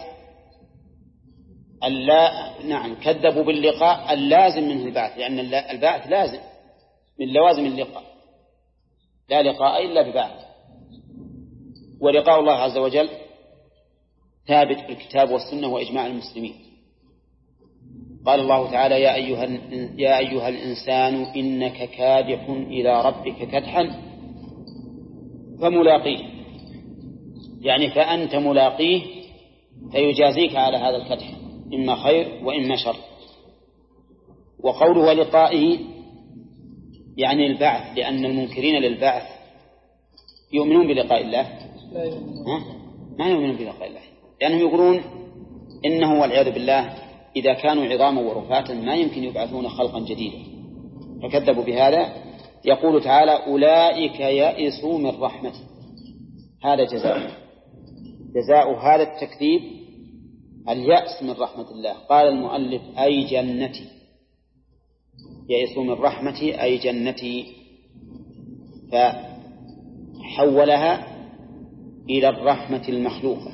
نعم كذبوا باللقاء اللازم منه البعث، لأن البعث لازم من لوازم اللقاء، لا لقاء إلا ببعث. ولقاء الله عز وجل ثابت بالكتاب والسنة وإجماع المسلمين. قال الله تعالى يا أيها الإنسان إنك كادح إلى ربك كدحا فملاقيه، يعني فأنت ملاقيه فيجازيك على هذا الكدح إما خير وإما شر. وقوله ولقائه يعني البعث، لأن المنكرين للبعث يؤمنون بلقاء الله؟ ما يؤمنون بلقاء الله، لأنهم يقولون إنه والعياذ بالله إذا كانوا عظاما ورفاتا ما يمكن يبعثون خلقا جديدا، فكذبوا بهذا. يقول تعالى أولئك يئسوا من رحمته، هذا جزاء هذا التكذيب اليأس من رحمة الله. قال المؤلف أي جنتي، يئسوا من رحمتي أي جنتي، فحولها إلى الرحمة المخلوقة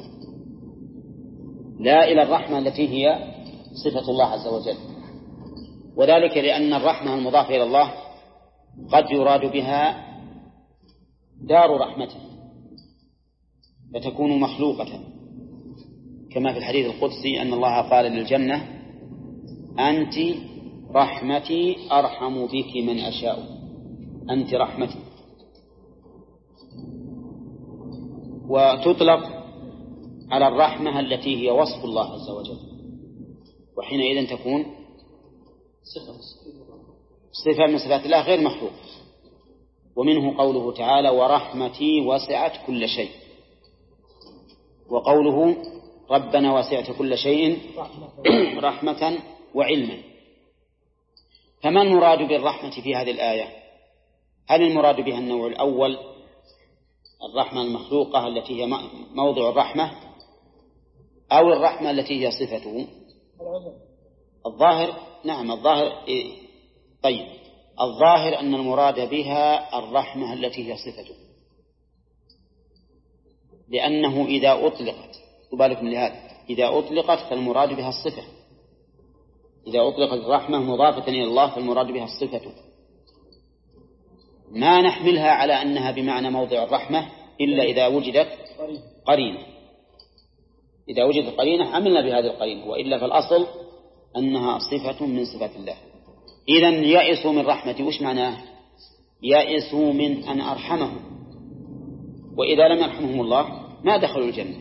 لا إلى الرحمة التي هي صفة الله عز وجل. وذلك لأن الرحمة المضافة إلى الله قد يراد بها دار رحمته فتكون مخلوقة، كما في الحديث القدسي أن الله قال للجنة أنت رحمتي أرحم بك من أشاء، أنت رحمتي. وتطلق على الرحمة التي هي وصف الله عز وجل، وحينئذ تكون صفة من صفات الله غير مخلوق. ومنه قوله تعالى ورحمتي وسعت كل شيء، وقوله ربنا وسعت كل شيء رحمة وعلما. فما المراد بالرحمة في هذه الآية؟ هل المراد بها النوع الأول الرحمة المخلوقة التي هي موضع الرحمة، أو الرحمة التي هي صفته؟ الظاهر نعم الظاهر طيب الظاهر أن المراد بها الرحمة التي هي صفته، لأنه إذا أطلقت وبالك من هذا إذا أطلقت فالمراد بها الصفة، إذا أطلقت الرحمة مضافة إلى الله فالمراد بها الصفة. ما نحملها على أنها بمعنى موضع الرحمة إلا إذا وجدت قرينة، إذا وجدت قرينة عملنا بهذه القرينة، وإلا فالأصل أنها صفة من صفات الله. إذن يئسوا من رحمتي وش معناه؟ يئسوا من أن أرحمهم، وإذا لم يرحمهم الله ما دخلوا الجنة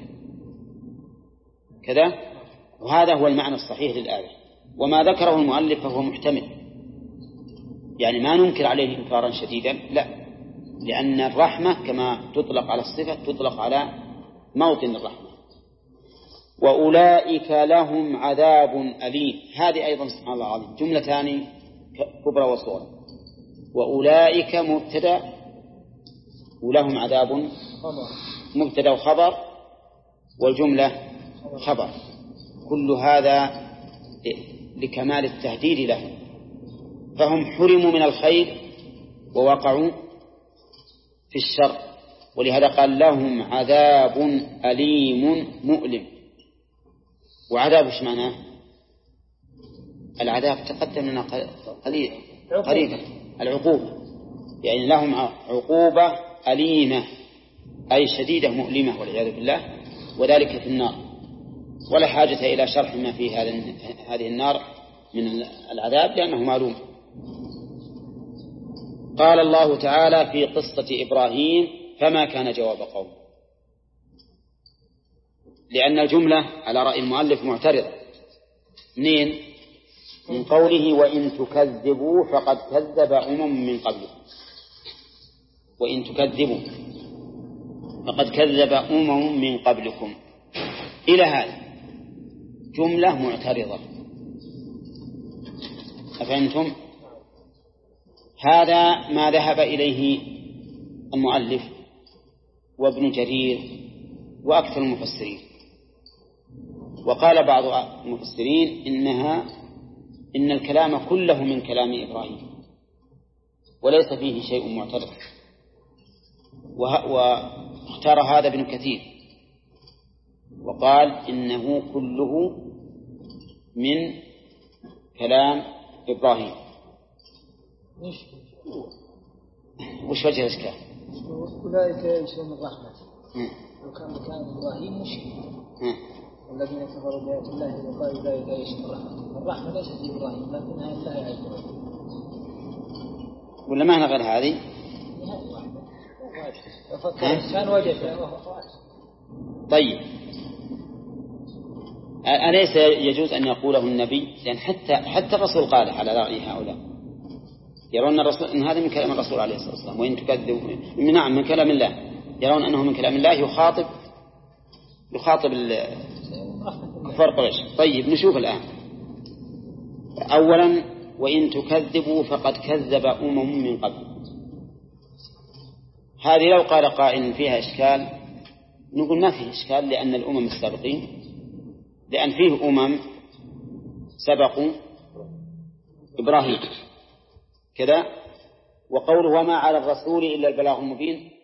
كذا. وهذا هو المعنى الصحيح للآية، وما ذكره المؤلف فهو محتمل، يعني ما ننكر عليه إنكارا شديدا، لا، لأن الرحمة كما تطلق على الصفة تطلق على موطن الرحمة. وأولئك لهم عذاب أليم. هذه أيضا سبحان الله العظيم جملتان كبرى وصغرى. وأولئك مبتدأ ولهم عذاب مبتدأ وخبر، والجملة خبر. كل هذا لكمال التهديد لهم، فهم حرموا من الخير ووقعوا في الشر، ولهذا قال لهم عذاب أليم مؤلم. وعذاب ايش معناه؟ العذاب تقدم لنا قريبا العقوبة، يعني لهم عقوبة أليمة أي شديدة مؤلمة والعياذ بالله، وذلك في النار. ولا حاجة إلى شرح ما في هذه النار من العذاب لأنه معلوم. قال الله تعالى في قصة إبراهيم: فما كان جواب قومه، لأن الجملة على رأي المؤلف معترضة. من قوله: وإن تكذبوا فقد كذب من قبلكم. وإن تكذبوا فقد كذب من قبلكم إلى هذا جملة معترضة. أفهمتم؟ هذا ما ذهب إليه المؤلف وابن جرير وأكثر المفسرين. وقال بعض المفسرين إن الكلام كله من كلام إبراهيم وليس فيه شيء معترض، واختار هذا ابن كثير وقال إنه كله من كلام إبراهيم. وش وجه الإشكال؟ أولئك يشرون الرحمة لو كان مكان إبراهيم مشكل. والذين كفروا بآيات الله وقالوا أولئك يشرون الرحمة ليست في إبراهيم لكنها لله عز وجل. ولا معنى غير هذه؟ كان وجد. طيب، أليس يجوز أن يقوله النبي؟ لأن حتى الرسول قال على رأي هؤلاء، يرون الرسول أن هذا من كلام الرسول عليه الصلاة والسلام. وإن تكذبوا نعم من كلام الله، يرون أنه من كلام الله يخاطب كفار قريش. طيب نشوف الآن. أولا: وإن تكذبوا فقد كذب من قبل. هذه لو قال قائل فيها إشكال نقول ما فيه إشكال، لأن الأمم السابقين، لأن فيه سبقوا إبراهيم كذا. وقوله: وما على الرسول إلا البلاغ المبين